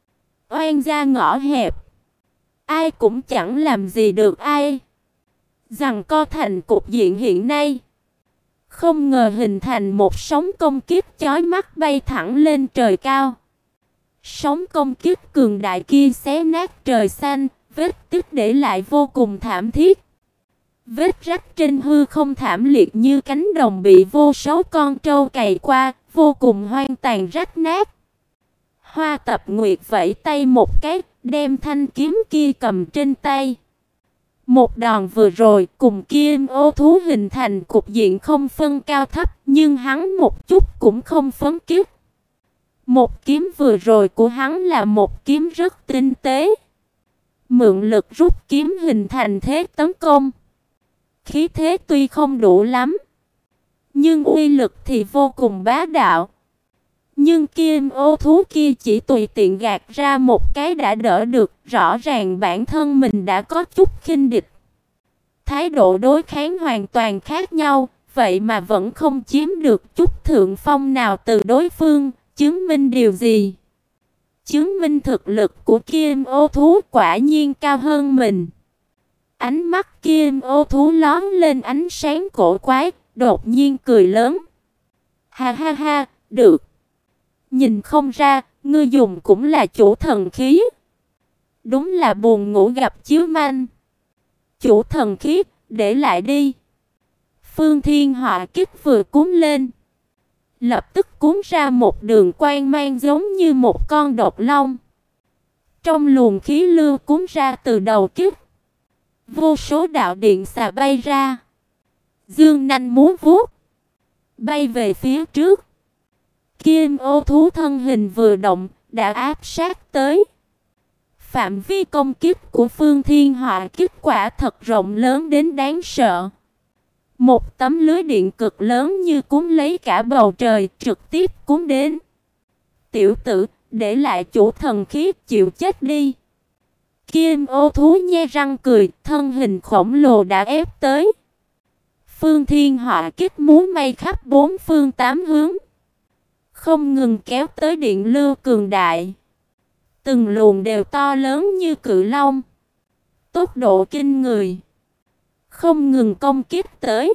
A: oan gia ngõ hẹp, ai cũng chẳng làm gì được ai. Rằng co thành cục diện hiện nay, không ngờ hình thành một sóng công kích chói mắt bay thẳng lên trời cao. Sóng công kích cường đại kia xé nát trời xanh, vết tích để lại vô cùng thảm thiết. Vết rách trên hư không thảm liệt như cánh đồng bị vô số con trâu cày qua, vô cùng hoang tàn rách nát. Hoa Tập Nguyệt vẫy tay một cái, đem thanh kiếm kia cầm trên tay. Một đòn vừa rồi cùng Kim Ô thú hình thành cục diện không phân cao thấp, nhưng hắn một chút cũng không phấn kiếp. Một kiếm vừa rồi của hắn là một kiếm rất tinh tế, mượn lực rút kiếm hình thành thế tấn công. Khí thế tuy không đủ lắm, nhưng uy lực thì vô cùng bá đạo. Nhưng kim ô thú kia chỉ tùy tiện gạt ra một cái đã đỡ được, rõ ràng bản thân mình đã có chút khinh địch. Thái độ đối kháng hoàn toàn khác nhau, vậy mà vẫn không chiếm được chút thượng phong nào từ đối phương, chứng minh điều gì? Chứng minh thực lực của kim ô thú quả nhiên cao hơn mình. Ánh mắt kim ô thú lóe lên ánh sáng cổ quái, đột nhiên cười lớn. Ha ha ha, được. Nhìn không ra, ngươi dùng cũng là chủ thần khí. Đúng là buồn ngủ gặp chiếu manh. Chủ thần khí, để lại đi. Phương Thiên Họa kích vừa cuốn lên, lập tức cuốn ra một đường quang mang giống như một con độc long. Trong luồng khí lưu cuốn ra từ đầu kích, vô số đạo điện xà bay ra, dương nanh múa vuốt, bay về phía trước. Kim ô thú thân hình vừa động, đã áp sát tới. Phạm vi công kích của Phương Thiên Họa kết quả thật rộng lớn đến đáng sợ. Một tấm lưới điện cực lớn như cuốn lấy cả bầu trời, trực tiếp cuốn đến. Tiểu tử, để lại chủ thần khí, chịu chết đi. Kim ô thú nhe răng cười, thân hình khổng lồ đã ép tới. Phương Thiên Họa kích múa may khắp bốn phương tám hướng, không ngừng kéo tới điện lưu cường đại. Từng luồng đều to lớn như cự long, tốc độ kinh người, không ngừng công kích tới.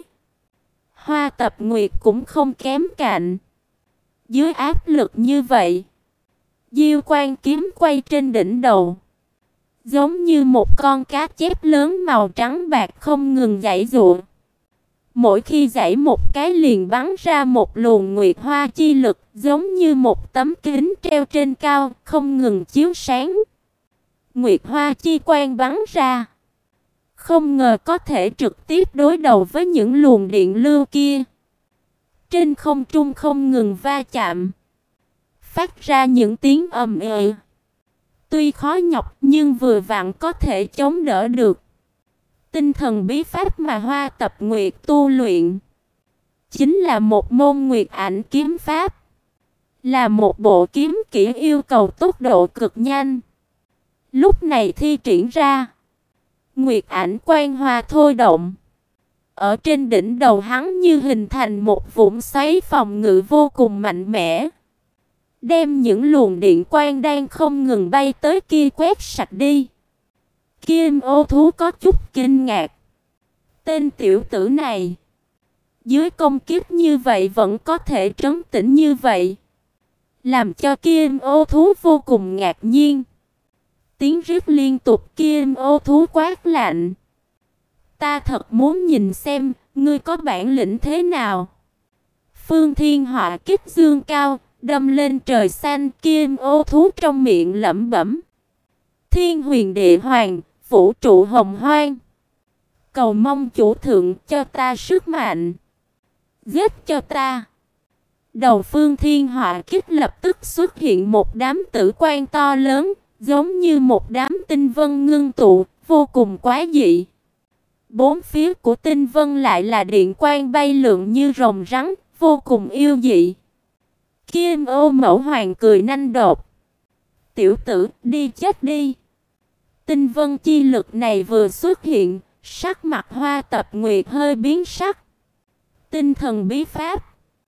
A: Hoa Tập Nguyệt cũng không kém cạnh. Dưới áp lực như vậy, diêu quang kiếm quay trên đỉnh đầu, giống như một con cá chép lớn màu trắng bạc không ngừng giãy giụa. Mỗi khi giãy một cái liền bắn ra một luồng nguyệt hoa chi lực, giống như một tấm kính treo trên cao, không ngừng chiếu sáng. Nguyệt hoa chi quang bắn ra, không ngờ có thể trực tiếp đối đầu với những luồng điện lưu kia. Trên không trung không ngừng va chạm, phát ra những tiếng ầm ĩ. Tuy khó nhọc nhưng vừa vặn có thể chống đỡ được. Tinh thần bí pháp mà Hoa Tập Nguyệt tu luyện chính là một môn Nguyệt Ảnh kiếm pháp, là một bộ kiếm kỹ yêu cầu tốc độ cực nhanh. Lúc này thi triển ra, Nguyệt Ảnh quang hoa thôi động, ở trên đỉnh đầu hắn như hình thành một vũng xoáy phòng ngự vô cùng mạnh mẽ, đem những luồng điện quang đang không ngừng bay tới kia quét sạch đi. Kim ô thú có chút kinh ngạc. Tên tiểu tử này, dưới công kích như vậy vẫn có thể trấn tĩnh như vậy, làm cho Kim ô thú vô cùng ngạc nhiên. Tiếng rít liên tục, Kim ô thú quát lạnh. Ta thật muốn nhìn xem, ngươi có bản lĩnh thế nào. Phương Thiên Họa kích dương cao, đâm lên trời xanh. Kim ô thú trong miệng lẩm bẩm. Thiên huyền địa hoàng, vũ trụ hồng hoang. Cầu mong chủ thượng cho ta sức mạnh. Giết cho ta. Đầu Phương Thiên Họa kích lập tức xuất hiện một đám tử quang to lớn, giống như một đám tinh vân ngưng tụ, vô cùng quái dị. Bốn phía của tinh vân lại là điện quang bay lượn như rồng rắn, vô cùng yêu dị. Kim ô mẫu hoàng cười nanh đột. Tiểu tử, đi chết đi. Tinh vân chi lực này vừa xuất hiện, sắc mặt Hoa Tập Nguyệt hơi biến sắc. Tinh thần bí pháp.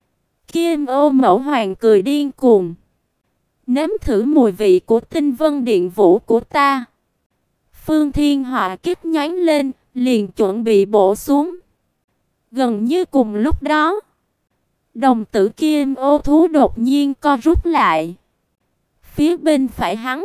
A: Kim ô mẫu hoàng cười điên cuồng. Nếm thử mùi vị của tinh vân điện vũ của ta. Phương Thiên Họa kích nhoáng lên, liền chuẩn bị bổ xuống. Gần như cùng lúc đó, đồng tử Kim ô thú đột nhiên co rút lại. Phía bên phải hắn,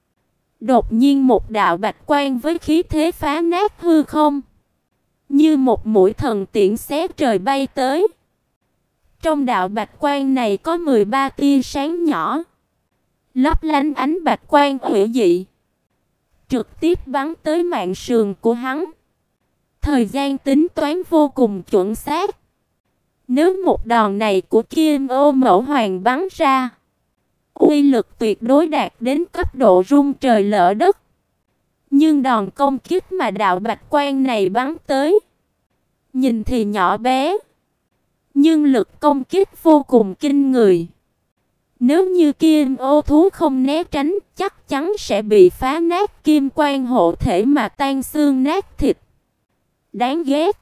A: đột nhiên một đạo bạch quang với khí thế phá nát hư không, như một mũi thần tiễn xé trời bay tới. Trong đạo bạch quang này có mười ba tia sáng nhỏ, lấp lánh ánh bạch quang hủy dị, trực tiếp bắn tới mạn sườn của hắn. Thời gian tính toán vô cùng chuẩn xác. Nếu một đòn này của Kim ô mẫu hoàng bắn ra, uy lực tuyệt đối đạt đến cấp độ rung trời lở đất. Nhưng đòn công kích mà đạo bạch quang này bắn tới, nhìn thì nhỏ bé, nhưng lực công kích vô cùng kinh người. Nếu như kim ô thú không né tránh, chắc chắn sẽ bị phá nát kim quan hộ thể mà tan xương nát thịt. Đáng ghét.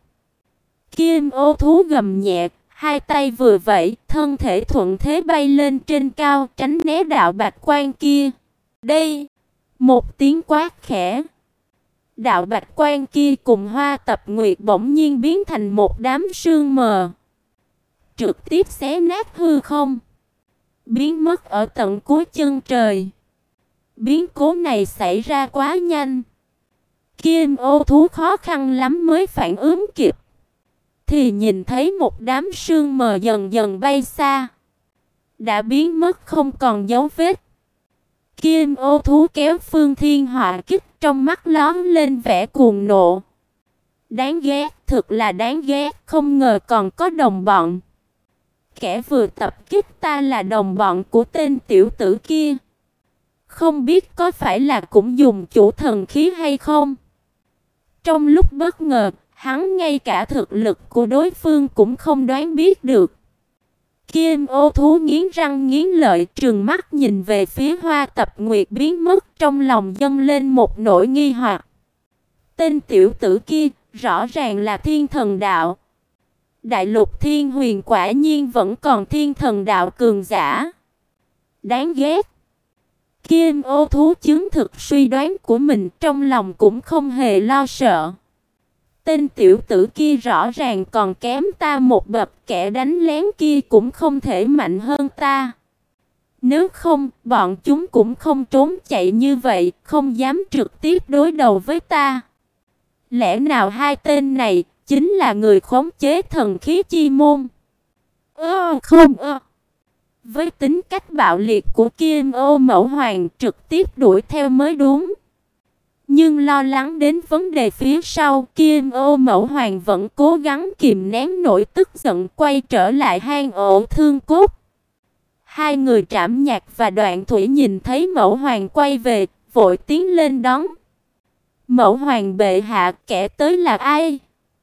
A: Kim ô thú gầm nhẹ, hai tay vừa vẫy, thân thể thuận thế bay lên trên cao, tránh né đạo bạch quan kia. Đây, một tiếng quát khẽ. Đạo bạch quan kia cùng Hoa Tập Nguyệt bỗng nhiên biến thành một đám sương mờ, trực tiếp xé nát hư không, biến mất ở tận cuối chân trời. Biến cố này xảy ra quá nhanh, kim ô thú khó khăn lắm mới phản ứng kịp, thì nhìn thấy một đám sương mờ dần dần bay xa, đã biến mất không còn dấu vết. Kim ô thú kéo Phương Thiên Họa Kích, trong mắt lóe lên vẻ cuồng nộ. Đáng ghét, thực là đáng ghét, không ngờ còn có đồng bọn. Kẻ vừa tập kích ta là đồng bọn của tên tiểu tử kia. Không biết có phải là cũng dùng chủ thần khí hay không? Trong lúc bất ngờ, hắn ngay cả thực lực của đối phương cũng không đoán biết được. Kim ô thú nghiến răng nghiến lợi, trừng mắt nhìn về phía Hoa Tập Nguyệt biến mất, trong lòng dâng lên một nỗi nghi hoặc. Tên tiểu tử kia rõ ràng là thiên thần đạo. Đại lục thiên huyền quả nhiên vẫn còn thiên thần đạo cường giả. Đáng ghét. Kim ô thú chứng thực suy đoán của mình, trong lòng cũng không hề lo sợ. Tên tiểu tử kia rõ ràng còn kém ta một bậc, kẻ đánh lén kia cũng không thể mạnh hơn ta. Nếu không, bọn chúng cũng không trốn chạy như vậy, không dám trực tiếp đối đầu với ta. Lẽ nào hai tên này chính là người khống chế thần khí chi môn? Ơ không ơ. Với tính cách bạo liệt của Kim Ô Mẫu Hoàng, trực tiếp đuổi theo mới đúng. Nhưng lo lắng đến vấn đề phía sau, Kim Ô Mẫu Hoàng vẫn cố gắng kìm nén nỗi tức giận, quay trở lại hang ổ Thương Cốt. Hai người Trảm Nhạc và Đoạn Thủy nhìn thấy Mẫu Hoàng quay về, vội tiến lên đón. Mẫu Hoàng bệ hạ, kẻ tới là ai?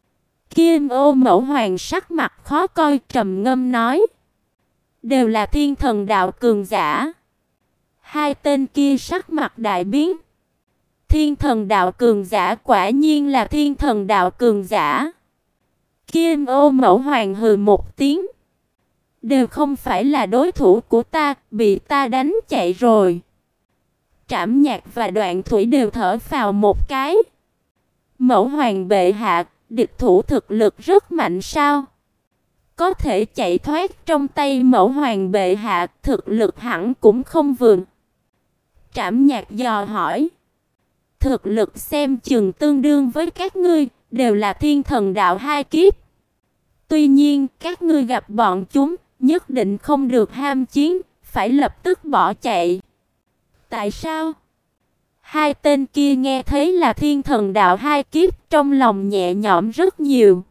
A: Kim Ô Mẫu Hoàng sắc mặt khó coi, trầm ngâm nói. Đều là thiên thần đạo cường giả. Hai tên kia sắc mặt đại biến. Thiên thần đạo cường giả, quả nhiên là thiên thần đạo cường giả. Kim Ô Mẫu Hoàng hừ một tiếng. Đều không phải là đối thủ của ta, bị ta đánh chạy rồi. Trảm Nhạc và Đoạn Thủy đều thở phào một cái. Mẫu Hoàng bệ hạ, địch thủ thực lực rất mạnh sao? Có thể chạy thoát trong tay Mẫu Hoàng bệ hạ, thực lực hẳn cũng không vượt. Trảm Nhạc dò hỏi. Thực lực xem chừng tương đương với các ngươi, đều là thiên thần đạo hai kiếp. Tuy nhiên, các ngươi gặp bọn chúng, nhất định không được ham chiến, phải lập tức bỏ chạy. Tại sao? Hai tên kia nghe thấy là thiên thần đạo hai kiếp, trong lòng nhẹ nhõm rất nhiều.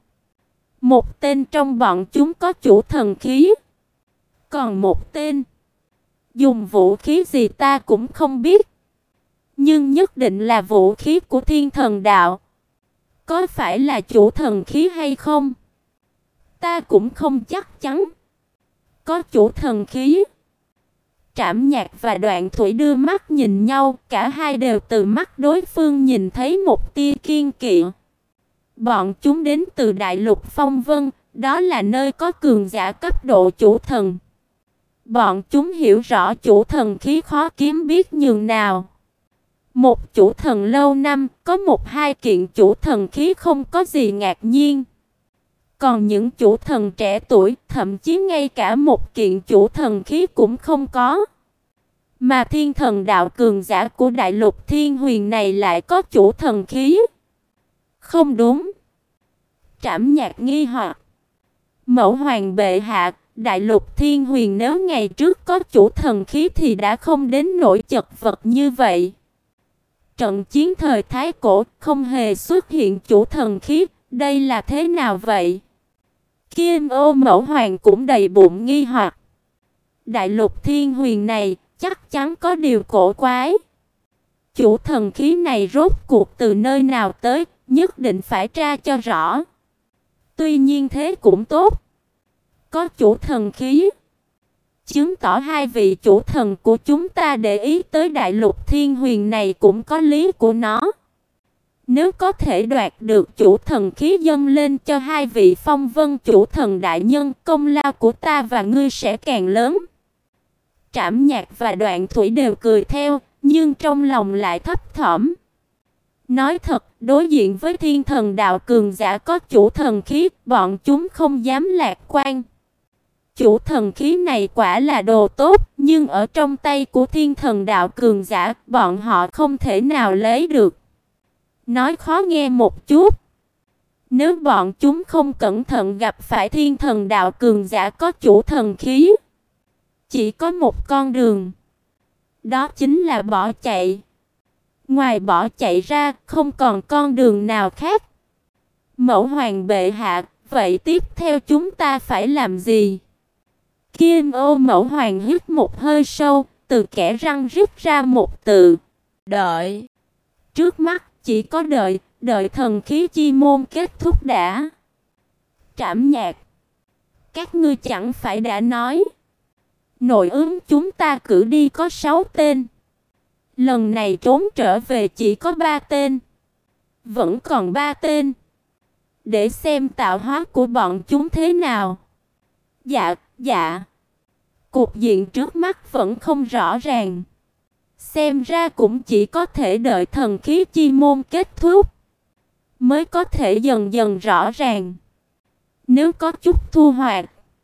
A: Một tên trong bọn chúng có chủ thần khí, còn một tên dùng vũ khí gì ta cũng không biết, nhưng nhất định là vũ khí của thiên thần đạo. Có phải là chủ thần khí hay không? Ta cũng không chắc chắn. Có chủ thần khí. Trảm Nhạc và Đoạn Thủy đưa mắt nhìn nhau, cả hai đều từ mắt đối phương nhìn thấy một tia kiên kỵ. Bọn chúng đến từ Đại Lục Phong Vân, đó là nơi có cường giả cấp độ chủ thần. Bọn chúng hiểu rõ chủ thần khí khó kiếm biết nhường nào. Một chủ thần lâu năm, có một hai kiện chủ thần khí không có gì ngạc nhiên. Còn những chủ thần trẻ tuổi, thậm chí ngay cả một kiện chủ thần khí cũng không có. Mà thiên thần đạo cường giả của Đại Lục Thiên Huyền này lại có chủ thần khí. Không đúng. Trảm Nhạc nghi hoặc. Mẫu Hoàng bệ hạ, Đại Lục Thiên Huyền nếu ngày trước có chủ thần khí thì đã không đến nỗi chật vật như vậy. Trận chiến thời Thái Cổ không hề xuất hiện chủ thần khí, đây là thế nào vậy? Kim Ô Mẫu Hoàng cũng đầy bụng nghi hoặc. Đại Lục Thiên Huyền này chắc chắn có điều cổ quái. Chủ thần khí này rốt cuộc từ nơi nào tới, nhất định phải tra cho rõ. Tuy nhiên thế cũng tốt. có chủ thần khí, chứng tỏ hai vị chủ thần của chúng ta để ý tới đại lục Thiên Huyền này cũng có lý của nó. Nếu có thể đoạt được chủ thần khí dâng lên cho hai vị Phong Vân chủ thần đại nhân, công lao của ta và ngươi sẽ càng lớn. Trảm Nhạc và Đoạn Thủy đều cười theo, nhưng trong lòng lại thấp thỏm. Nói thật, đối diện với thiên thần đạo cường giả có chủ thần khí, bọn chúng không dám lạc quan. Chủ thần khí này quả là đồ tốt, nhưng ở trong tay của thiên thần đạo cường giả, bọn họ không thể nào lấy được. Nói khó nghe một chút, nếu bọn chúng không cẩn thận gặp phải thiên thần đạo cường giả có chủ thần khí, chỉ có một con đường, đó chính là bỏ chạy. Ngoài bỏ chạy ra, không còn con đường nào khác. Mẫu hoàng bệ hạ, vậy tiếp theo chúng ta phải làm gì? Kim Ô Mẫu hoàng hít một hơi sâu, từ kẽ răng rít ra một từ: đợi. Trước mắt chỉ có đợi, đợi thần khí chi môn kết thúc đã. Trảm Nhạc, các ngươi chẳng phải đã nói nội ứng chúng ta cử đi có sáu tên, lần này trốn trở về chỉ có ba tên, vẫn còn ba tên, để xem tạo hóa của bọn chúng thế nào. Dạ, dạ. Cục diện trước mắt vẫn không rõ ràng, xem ra cũng chỉ có thể đợi thần khí chi môn kết thúc mới có thể dần dần rõ ràng. Nếu có chút thu hoạch,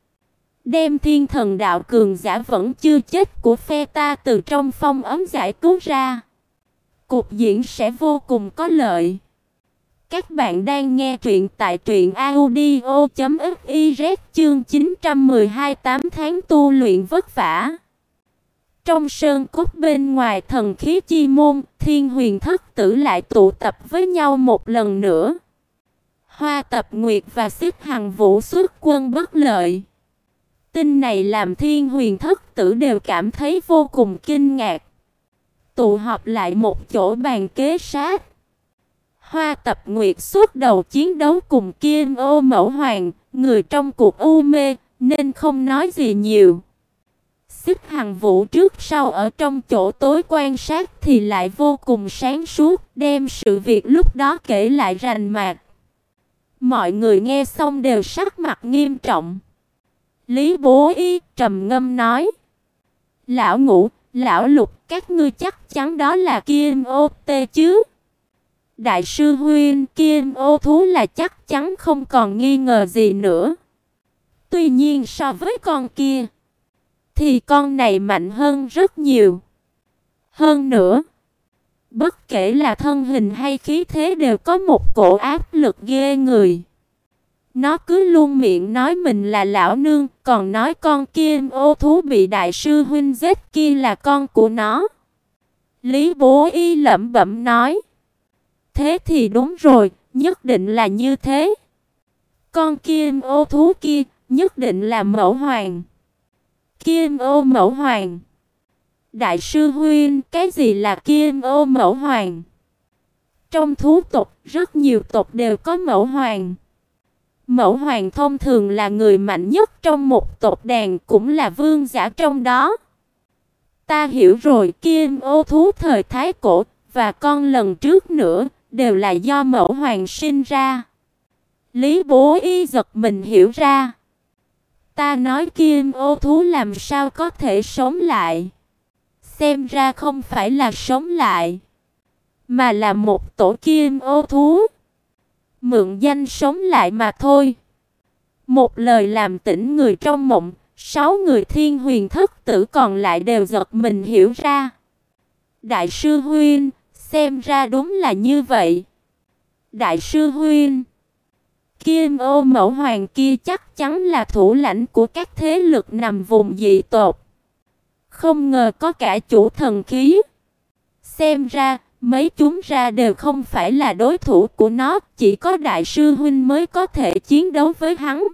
A: đem thiên thần đạo cường giả vẫn chưa chết của phe ta từ trong phong ấn giải cứu ra, cục diện sẽ vô cùng có lợi. Các bạn đang nghe truyện tại truyện audio chấm fiz, chương chín trăm mười hai, tám tháng tu luyện vất vả. Trong sơn cốt bên ngoài thần khí chi môn, Thiên Huyền thất tử lại tụ tập với nhau một lần nữa. Hoa Tập Nguyệt và Xích Hằng Vũ xuất quân bất lợi. Tin này làm Thiên Huyền thất tử đều cảm thấy vô cùng kinh ngạc. Tụ họp lại một chỗ bàn kế sát. Hoa Tập Nguyệt suốt đầu chiến đấu cùng Kim Ô Mẫu Hoàng, người trong cuộc u mê, nên không nói gì nhiều. Xích Hằng Vũ trước sau ở trong chỗ tối quan sát thì lại vô cùng sáng suốt, đem sự việc lúc đó kể lại rành mạch. Mọi người nghe xong đều sắc mặt nghiêm trọng. Lý Bố Y trầm ngâm nói: Lão Ngũ, Lão Lục, các ngươi chắc chắn đó là Kim Ô Tê chứ? Đại sư huynh, Kim Ô thú là chắc chắn không còn nghi ngờ gì nữa. Tuy nhiên so với con kia thì con này mạnh hơn rất nhiều. Hơn nữa, bất kể là thân hình hay khí thế đều có một cổ áp lực ghê người. Nó cứ luôn miệng nói mình là lão nương, còn nói con Kim Ô thú bị đại sư huynh giết kia là con của nó. Lý Bố Y lẩm bẩm nói: Thế thì đúng rồi, nhất định là như thế. Con Kim Ô thú kia nhất định là Mẫu Hoàng. Kim Ô Mẫu Hoàng. Đại sư huynh, cái gì là Kim Ô Mẫu Hoàng? Trong thú tộc, rất nhiều tộc đều có Mẫu Hoàng. Mẫu Hoàng thông thường là người mạnh nhất trong một tộc đàn, cũng là vương giả trong đó. Ta hiểu rồi, Kim Ô thú thời Thái Cổ và con lần trước nữa đều là do Mẫu Hoàng sinh ra. Lý Bố Y giật mình hiểu ra. Ta nói Kim Ô thú làm sao có thể sống lại? Xem ra không phải là sống lại, mà là một tổ Kim Ô thú, mượn danh sống lại mà thôi. Một lời làm tỉnh người trong mộng, sáu người Thiên Huyền thất tử còn lại đều giật mình hiểu ra. Đại sư huynh, xem ra đúng là như vậy. Đại sư huynh, Kim Ô Mẫu Hoàng kia chắc chắn là thủ lãnh của các thế lực nằm vùng dị tộc. Không ngờ có cả chủ thần khí. Xem ra, mấy chúng ra đều không phải là đối thủ của nó, chỉ có đại sư huynh mới có thể chiến đấu với hắn.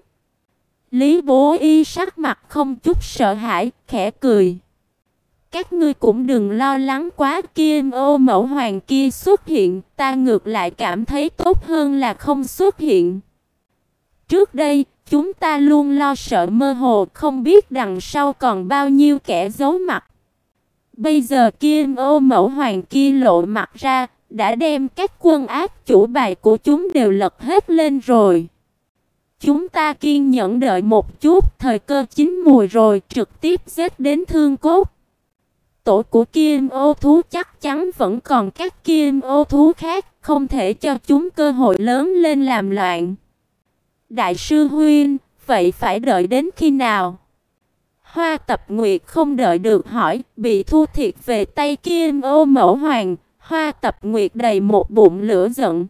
A: Lý Bố Y sắc mặt không chút sợ hãi, khẽ cười. Các ngươi cũng đừng lo lắng quá, Kim Ô Mẫu Hoàng kia xuất hiện, ta ngược lại cảm thấy tốt hơn là không xuất hiện. Trước đây, chúng ta luôn lo sợ mơ hồ, không biết đằng sau còn bao nhiêu kẻ giấu mặt. Bây giờ Kim Ô Mẫu Hoàng kia lộ mặt ra, đã đem các quân ác chủ bài của chúng đều lật hết lên rồi. Chúng ta kiên nhẫn đợi một chút, thời cơ chín mùi rồi trực tiếp giết đến Thương Cốt. Tổ của Kim Ô thú chắc chắn vẫn còn các Kim Ô thú khác, không thể cho chúng cơ hội lớn lên làm loạn. Đại sư huynh, vậy phải đợi đến khi nào? Hoa Tập Nguyệt không đợi được hỏi, bị thua thiệt về tay Kim Ô Mẫu Hoàng. Hoa Tập Nguyệt đầy một bụng lửa giận.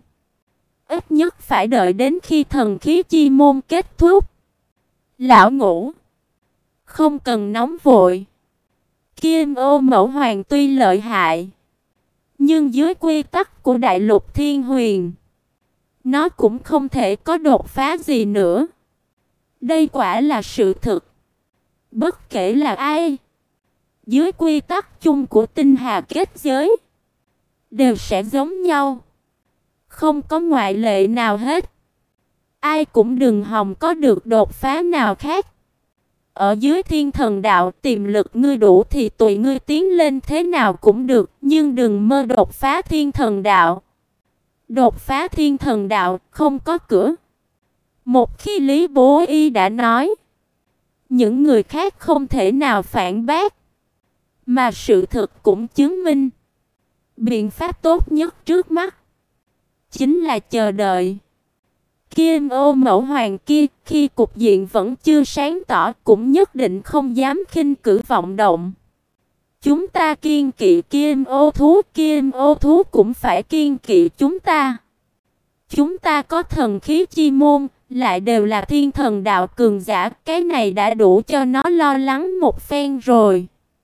A: Ít nhất phải đợi đến khi thần khí chi môn kết thúc. Lão Ngũ, không cần nóng vội. Kim Ô Mẫu Hoàng tuy lợi hại, nhưng dưới quy tắc của Đại Lục Thiên Huyền, nó cũng không thể có đột phá gì nữa. Đây quả là sự thực. Bất kể là ai, dưới quy tắc chung của tinh hà kết giới, đều sẽ giống nhau, không có ngoại lệ nào hết. Ai cũng đừng hòng có được đột phá nào khác. Ở dưới thiên thần đạo, tiềm lực ngươi đủ thì tùy ngươi tiến lên thế nào cũng được, nhưng đừng mơ đột phá thiên thần đạo. Đột phá thiên thần đạo không có cửa. Một khi Lý Bố Y đã nói, những người khác không thể nào phản bác, mà sự thực cũng chứng minh. Biện pháp tốt nhất trước mắt chính là chờ đợi. Kim Ô Mẫu Hoàng kia, khi cục diện vẫn chưa sáng tỏ, cũng nhất định không dám khinh cử vọng động. Chúng ta kiêng kỵ Kim Ô thú, Kim Ô thú cũng phải kiêng kỵ chúng ta. Chúng ta có thần khí chi môn, lại đều là thiên thần đạo cường giả, cái này đã đủ cho nó lo lắng một phen rồi.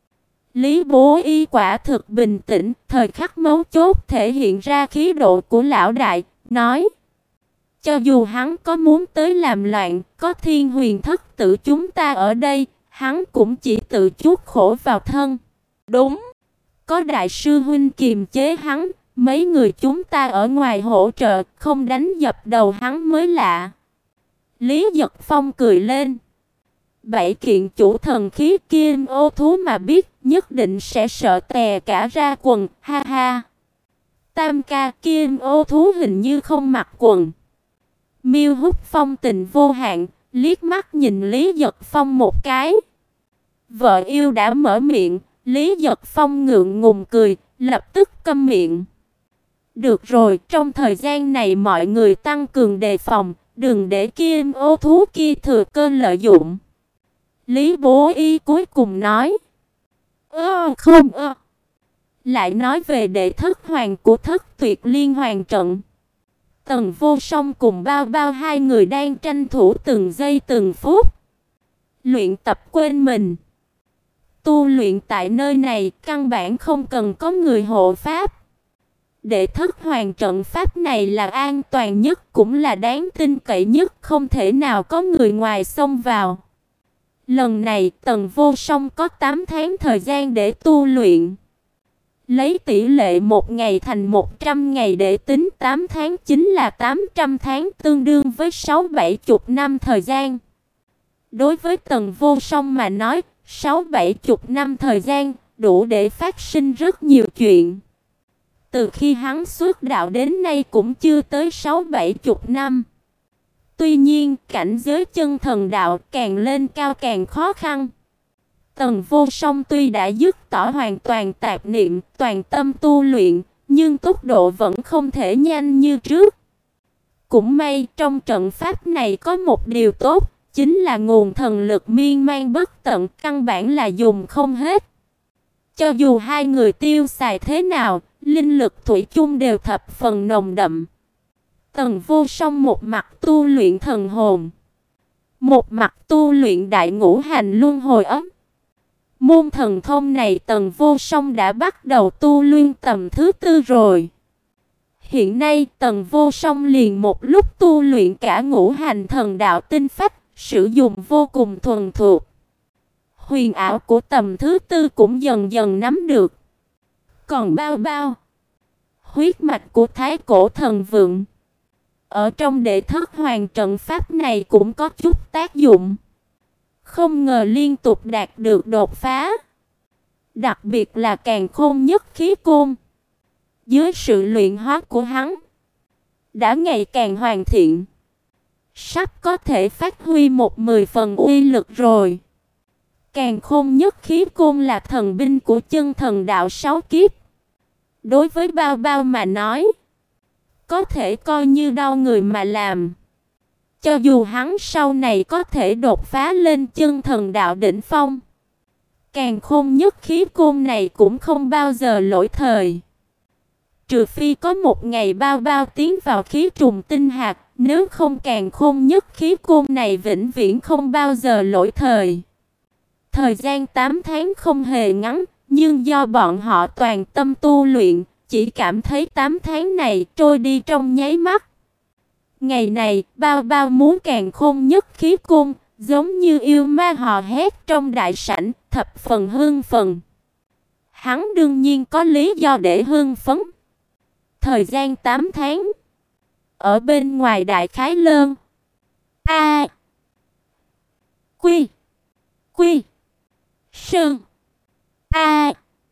A: Lý Bố Y quả thực bình tĩnh, thời khắc mấu chốt thể hiện ra khí độ của lão đại, nói: cho dù hắn có muốn tới làm loạn, có Thiên Huyền thất tử chúng ta ở đây, hắn cũng chỉ tự chuốc khổ vào thân. Đúng, có đại sư huynh kiềm chế hắn, mấy người chúng ta ở ngoài hỗ trợ, không đánh dập đầu hắn mới lạ. Lý Giật Phong cười lên. Bảy kiện chủ thần khí Kim Ô thú mà biết, nhất định sẽ sợ tè cả ra quần, ha ha. Tam ca, Kim Ô thú hình như không mặc quần. Miêu Húc phong tình vô hạn, liếc mắt nhìn Lý Giật Phong một cái. Vợ yêu đã mở miệng, Lý Giật Phong ngượng ngùng cười, lập tức câm miệng. Được rồi, trong thời gian này mọi người tăng cường đề phòng, đừng để Kim Ô thú kia thừa cơ lợi dụng. Lý Bố Y cuối cùng nói. Ơ không ơ. Lại nói về đệ thất hoàng của thất tuyệt liên hoàng trận. Tần Vô Song cùng Bao Bao hai người đang tranh thủ từng giây từng phút. Luyện tập quên mình. Tu luyện tại nơi này căn bản không cần có người hộ pháp. Đệ thất hoàng trận pháp này là an toàn nhất, cũng là đáng tin cậy nhất, không thể nào có người ngoài xông vào. Lần này Tần Vô Song có tám tháng thời gian để tu luyện. Lấy tỷ lệ một ngày thành một trăm ngày để tính, tám tháng chính là tám trăm tháng, tương đương với sáu bảy chục năm thời gian. Đối với Tần Vô Song mà nói, sáu bảy chục năm thời gian đủ để phát sinh rất nhiều chuyện. Từ khi hắn xuất đạo đến nay cũng chưa tới sáu bảy chục năm. Tuy nhiên, cảnh giới chân thần đạo càng lên cao càng khó khăn. Tần Vô Song tuy đã dứt tỏ hoàn toàn tạp niệm, toàn tâm tu luyện, nhưng tốc độ vẫn không thể nhanh như trước. Cũng may, trong trận pháp này có một điều tốt, chính là nguồn thần lực miên man bất tận, căn bản là dùng không hết. Cho dù hai người tiêu xài thế nào, linh lực thủy chung đều thập phần nồng đậm. Tần Vô Song một mặt tu luyện thần hồn, một mặt tu luyện đại ngũ hành luân hồi ấm. Môn thần thông này Tần Vô Song đã bắt đầu tu luyện tầm thứ tư rồi. Hiện nay Tần Vô Song liền một lúc tu luyện cả ngũ hành thần đạo tinh phách, sử dụng vô cùng thuần thục. Huyền ảo của tầm thứ tư cũng dần dần nắm được. Còn Bao Bao, huyết mạch của Thái Cổ thần vượng, ở trong đệ thất hoàng trận pháp này cũng có chút tác dụng. Không ngờ liên tục đạt được đột phá. Đặc biệt là càn khôn nhất khí côn. Dưới sự luyện hóa của hắn, đã ngày càng hoàn thiện. Sắp có thể phát huy một mười phần uy lực rồi. Càn khôn nhất khí côn là thần binh của chân thần đạo sáu kiếp. Đối với Bao Bao mà nói, có thể coi như đau người mà làm. Cho dù hắn sau này có thể đột phá lên chân thần đạo đỉnh phong, càn khôn nhất khí côn này cũng không bao giờ lỗi thời. Trừ phi có một ngày Bao Bao tiến vào khí trùng tinh hạt, nếu không càn khôn nhất khí côn này vĩnh viễn không bao giờ lỗi thời. Thời gian tám tháng không hề ngắn, nhưng do bọn họ toàn tâm tu luyện, chỉ cảm thấy tám tháng này trôi đi trong nháy mắt. Ngày này, Bao Bao muốn càn khôn nhất khí côn, giống như yêu ma hò hét trong đại sảnh, thập phần hưng phấn. Hắn đương nhiên có lý do để hưng phấn. Thời gian tám tháng. Ở bên ngoài đại khái lơn. A. Quy. Quy. Sơn. A.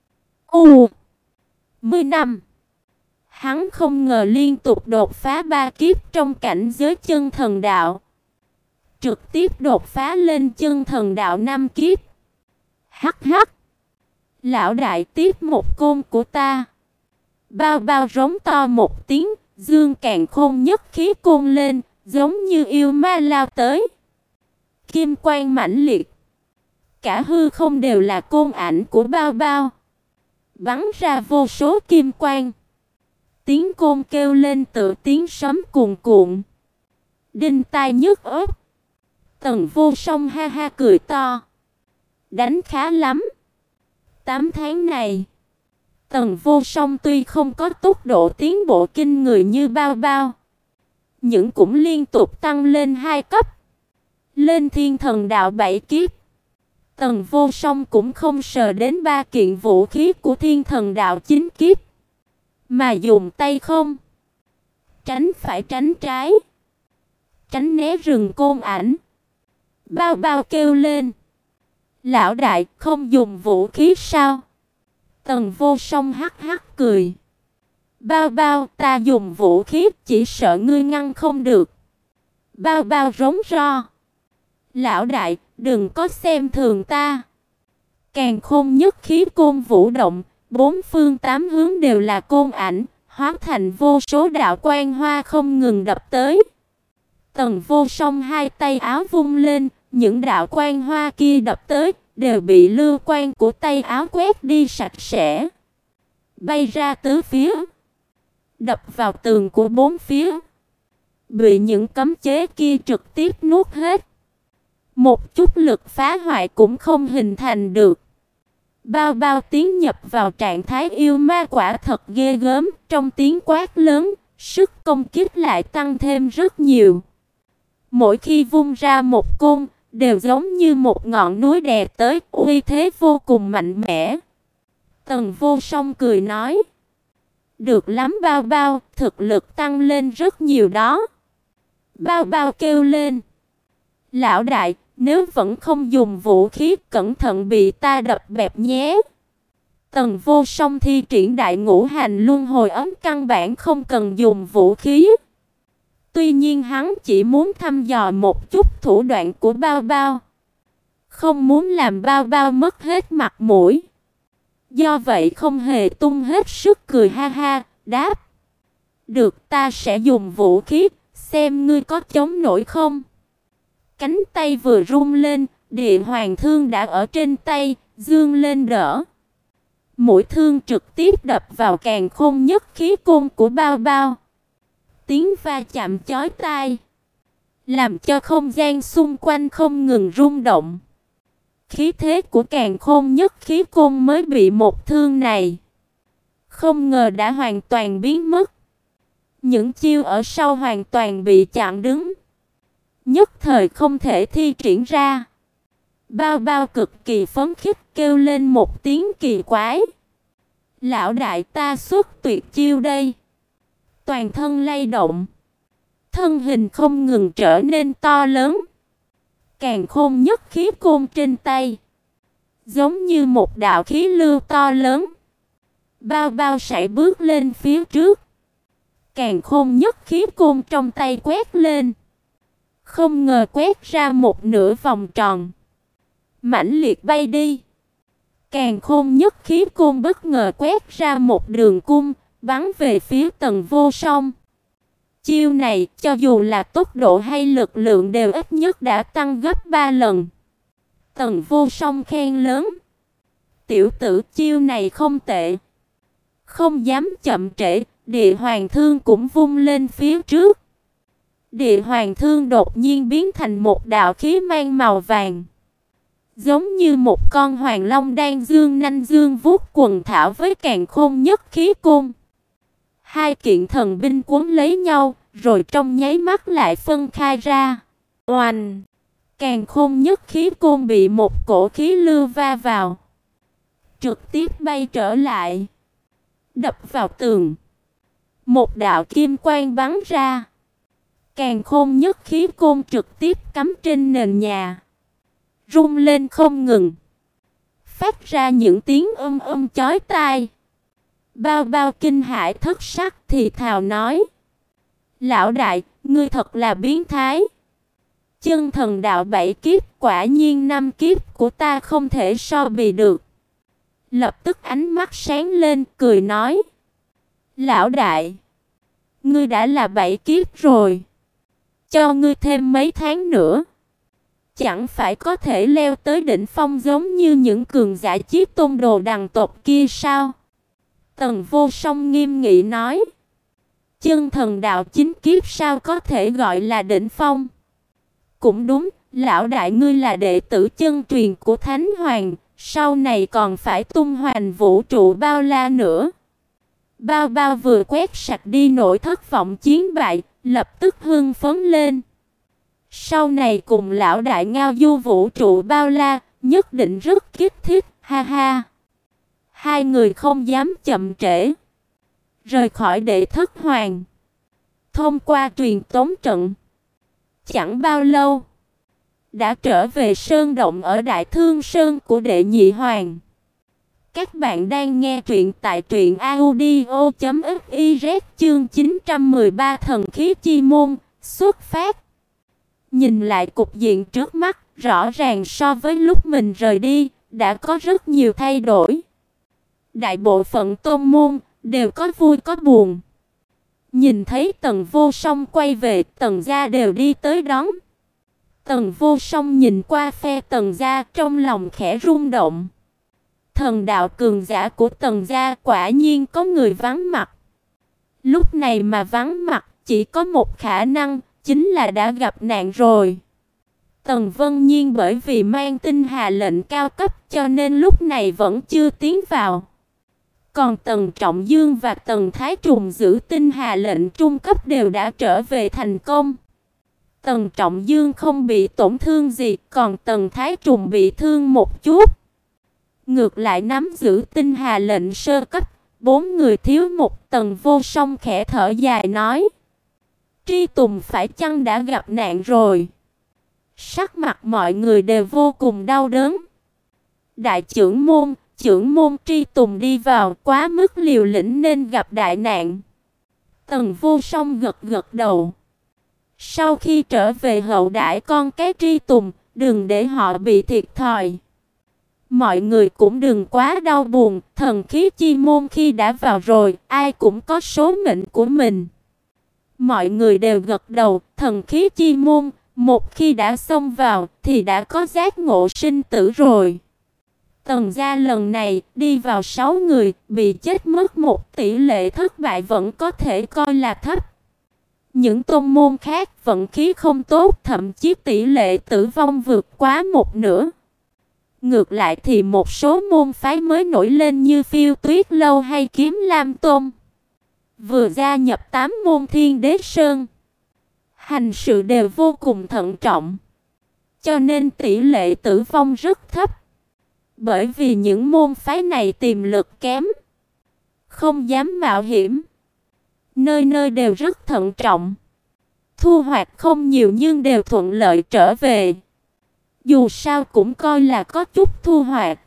A: U. Mười năm. Hắn không ngờ liên tục đột phá ba kiếp trong cảnh giới chân thần đạo. Trực tiếp đột phá lên chân thần đạo năm kiếp. Hắc hắc. Lão đại tiếp một côn của ta. Bao Bao rống to một tiếng, dương càn khôn nhất khí côn lên, giống như yêu ma lao tới. Kim quang mãnh liệt. Cả hư không đều là côn ảnh của Bao Bao. Bắn ra vô số kim quang. Tiếng côn kêu lên tựa tiếng sấm cuồn cuộn. Đinh tai nhức óc. Tần Vô Song ha ha cười to. Đánh khá lắm. Tám tháng này, Tần Vô Song tuy không có tốc độ tiến bộ kinh người như Bao Bao, nhưng cũng liên tục tăng lên hai cấp. Lên thiên thần đạo bảy kiếp. Tần Vô Song cũng không sờ đến ba kiện vũ khí của thiên thần đạo chín kiếp, mà dùng tay không. Tránh phải tránh trái. Tránh né rừng côn ảnh. Bao Bao kêu lên. Lão đại, không dùng vũ khí sao? Tần Vô Song hắc hắc cười. Bao Bao, ta dùng vũ khí, chỉ sợ ngươi ngăn không được. Bao Bao rống ro. Lão đại, đừng có xem thường ta. Càn khôn nhất khí côn vũ động, bốn phương tám hướng đều là côn ảnh, hóa thành vô số đạo quang hoa không ngừng đập tới. Tần Vô Song hai tay áo vung lên, những đạo quang hoa kia đập tới, đều bị lưu quang của tay áo quét đi sạch sẽ. Bay ra tứ phía. Đập vào tường của bốn phía. Bị những cấm chế kia trực tiếp nuốt hết. Một chút lực phá hoại cũng không hình thành được. Bao Bao tiến nhập vào trạng thái yêu ma quả thật ghê gớm. Trong tiếng quát lớn, sức công kích lại tăng thêm rất nhiều. Mỗi khi vung ra một côn, đều giống như một ngọn núi đè tới, uy thế vô cùng mạnh mẽ. Tần Vô Song cười nói. Được lắm Bao Bao, thực lực tăng lên rất nhiều đó. Bao Bao kêu lên. Lão đại, nếu vẫn không dùng vũ khí, cẩn thận bị ta đập bẹp nhé. Tần Vô Song thi triển đại ngũ hành luân hồi ấm căn bản không cần dùng vũ khí. Tuy nhiên hắn chỉ muốn thăm dò một chút thủ đoạn của Bao Bao. Không muốn làm Bao Bao mất hết mặt mũi. Do vậy không hề tung hết sức cười ha ha, đáp. Được, ta sẽ dùng vũ khí, xem ngươi có chống nổi không. Cánh tay vừa rung lên, địa hoàng thương đã ở trên tay, dương lên đỡ. Mũi thương trực tiếp đập vào càn khôn nhất khí côn của Bao Bao. Tiếng va chạm chói tai, làm cho không gian xung quanh không ngừng rung động. Khí thế của càn khôn nhất khí côn mới bị một thương này, không ngờ đã hoàn toàn biến mất. Những chiêu ở sau hoàn toàn bị chặn đứng, nhất thời không thể thi triển ra. Bao Bao cực kỳ phấn khích kêu lên một tiếng kỳ quái. Lão đại, ta xuất tuyệt chiêu đây. Toàn thân lay động, thân hình không ngừng trở nên to lớn. Càn Khôn Nhất Khí Côn trên tay, giống như một đạo khí lưu to lớn, bao bao sải bước lên phía trước. Càn Khôn Nhất Khí Côn trong tay quét lên, không ngờ quét ra một nửa vòng tròn, mãnh liệt bay đi. Càn Khôn Nhất Khí Côn bất ngờ quét ra một đường cung, bắn về phía Tần Vô Song. Chiêu này, cho dù là tốc độ hay lực lượng đều ít nhất đã tăng gấp ba lần. Tần Vô Song khen lớn: "Tiểu tử, chiêu này không tệ." Không dám chậm trễ, Địa Hoàng Thương cũng vung lên phía trước. Địa Hoàng Thương đột nhiên biến thành một đạo khí mang màu vàng, giống như một con hoàng long đang dương nanh dương vuốt quần thảo với Càn Khôn Nhất Khí Côn. Hai kiện thần binh cuốn lấy nhau, rồi trong nháy mắt lại phân khai ra. Oanh! Càn Khôn Nhất Khí Côn bị một cổ khí lưu va vào, trực tiếp bay trở lại, đập vào tường. Một đạo kim quang bắn ra. Càn Khôn Nhất Khí Côn trực tiếp cắm trên nền nhà, rung lên không ngừng, phát ra những tiếng âm âm chói tai. Bao bao kinh hãi thất sắc thì thào nói: "Lão đại, ngươi thật là biến thái. Chân thần đạo bảy kiếp, quả nhiên năm kiếp của ta không thể so bì được." Lập tức ánh mắt sáng lên, cười nói: "Lão đại, ngươi đã là bảy kiếp rồi, cho ngươi thêm mấy tháng nữa, chẳng phải có thể leo tới đỉnh phong giống như những cường giả Chiếc Tôn Đồ đằng tộc kia sao?" Tần Vô Song nghiêm nghị nói: "Chân thần đạo chín kiếp sao có thể gọi là đỉnh phong?" "Cũng đúng, lão đại ngươi là đệ tử chân truyền của Thánh Hoàng, sau này còn phải tung hoành vũ trụ bao la nữa." Bao bao vừa quét sạch đi nỗi thất vọng chiến bại, lập tức hưng phấn lên. Sau này cùng lão đại ngao du vũ trụ bao la, nhất định rất kích thích, ha ha. Hai người không dám chậm trễ, rời khỏi Đệ Thất Hoàng. Thông qua truyền tống trận, chẳng bao lâu đã trở về sơn động ở Đại Thương Sơn của Đệ Nhị Hoàng. Các bạn đang nghe truyện tại truyện audio chấm fiz, chương chín trăm mười ba Thần Khí Chi Môn, xuất phát. Nhìn lại cục diện trước mắt, rõ ràng so với lúc mình rời đi, đã có rất nhiều thay đổi. Đại bộ phận tôn môn đều có vui có buồn. Nhìn thấy Tần Vô Song quay về, Tần gia đều đi tới đón. Tần Vô Song nhìn qua phe Tần gia, trong lòng khẽ rung động. Thần đạo cường giả của Tần gia quả nhiên có người vắng mặt. Lúc này mà vắng mặt, chỉ có một khả năng, chính là đã gặp nạn rồi. Tần Vân Nhiên bởi vì mang tinh hà lệnh cao cấp cho nên lúc này vẫn chưa tiến vào. Còn Tần Trọng Dương và Tần Thái Trùng giữ tinh hà lệnh trung cấp đều đã trở về thành công. Tần Trọng Dương không bị tổn thương gì, còn Tần Thái Trùng bị thương một chút. Ngược lại nắm giữ tinh hà lệnh sơ cấp, bốn người thiếu một. Tần Vô Song khẽ thở dài nói: Tri Tùng phải chăng đã gặp nạn rồi? Sắc mặt mọi người đều vô cùng đau đớn. Đại trưởng môn, trưởng môn Tri Tùng đi vào quá mức liều lĩnh nên gặp đại nạn. Tần Vô Song gật gật đầu. Sau khi trở về hậu đãi con cái Tri Tùng, đừng để họ bị thiệt thòi. Mọi người cũng đừng quá đau buồn, thần khí chi môn khi đã vào rồi, ai cũng có số mệnh của mình. Mọi người đều gật đầu, thần khí chi môn, một khi đã xông vào thì đã có giác ngộ sinh tử rồi. Tần gia lần này đi vào sáu người, bị chết mất một, tỷ lệ thất bại vẫn có thể coi là thấp. Những tôn môn khác vận khí không tốt, thậm chí tỷ lệ tử vong vượt quá một nửa. Ngược lại thì một số môn phái mới nổi lên như Phiêu Tuyết Lâu hay Kiếm Lam Tôn, vừa gia nhập tám môn Thiên Đế Sơn, hành sự đều vô cùng thận trọng, cho nên tỷ lệ tử vong rất thấp. Bởi vì những môn phái này tiềm lực kém, không dám mạo hiểm, nơi nơi đều rất thận trọng, thu hoạch không nhiều nhưng đều thuận lợi trở về. Dù sao cũng coi là có chút thu hoạch.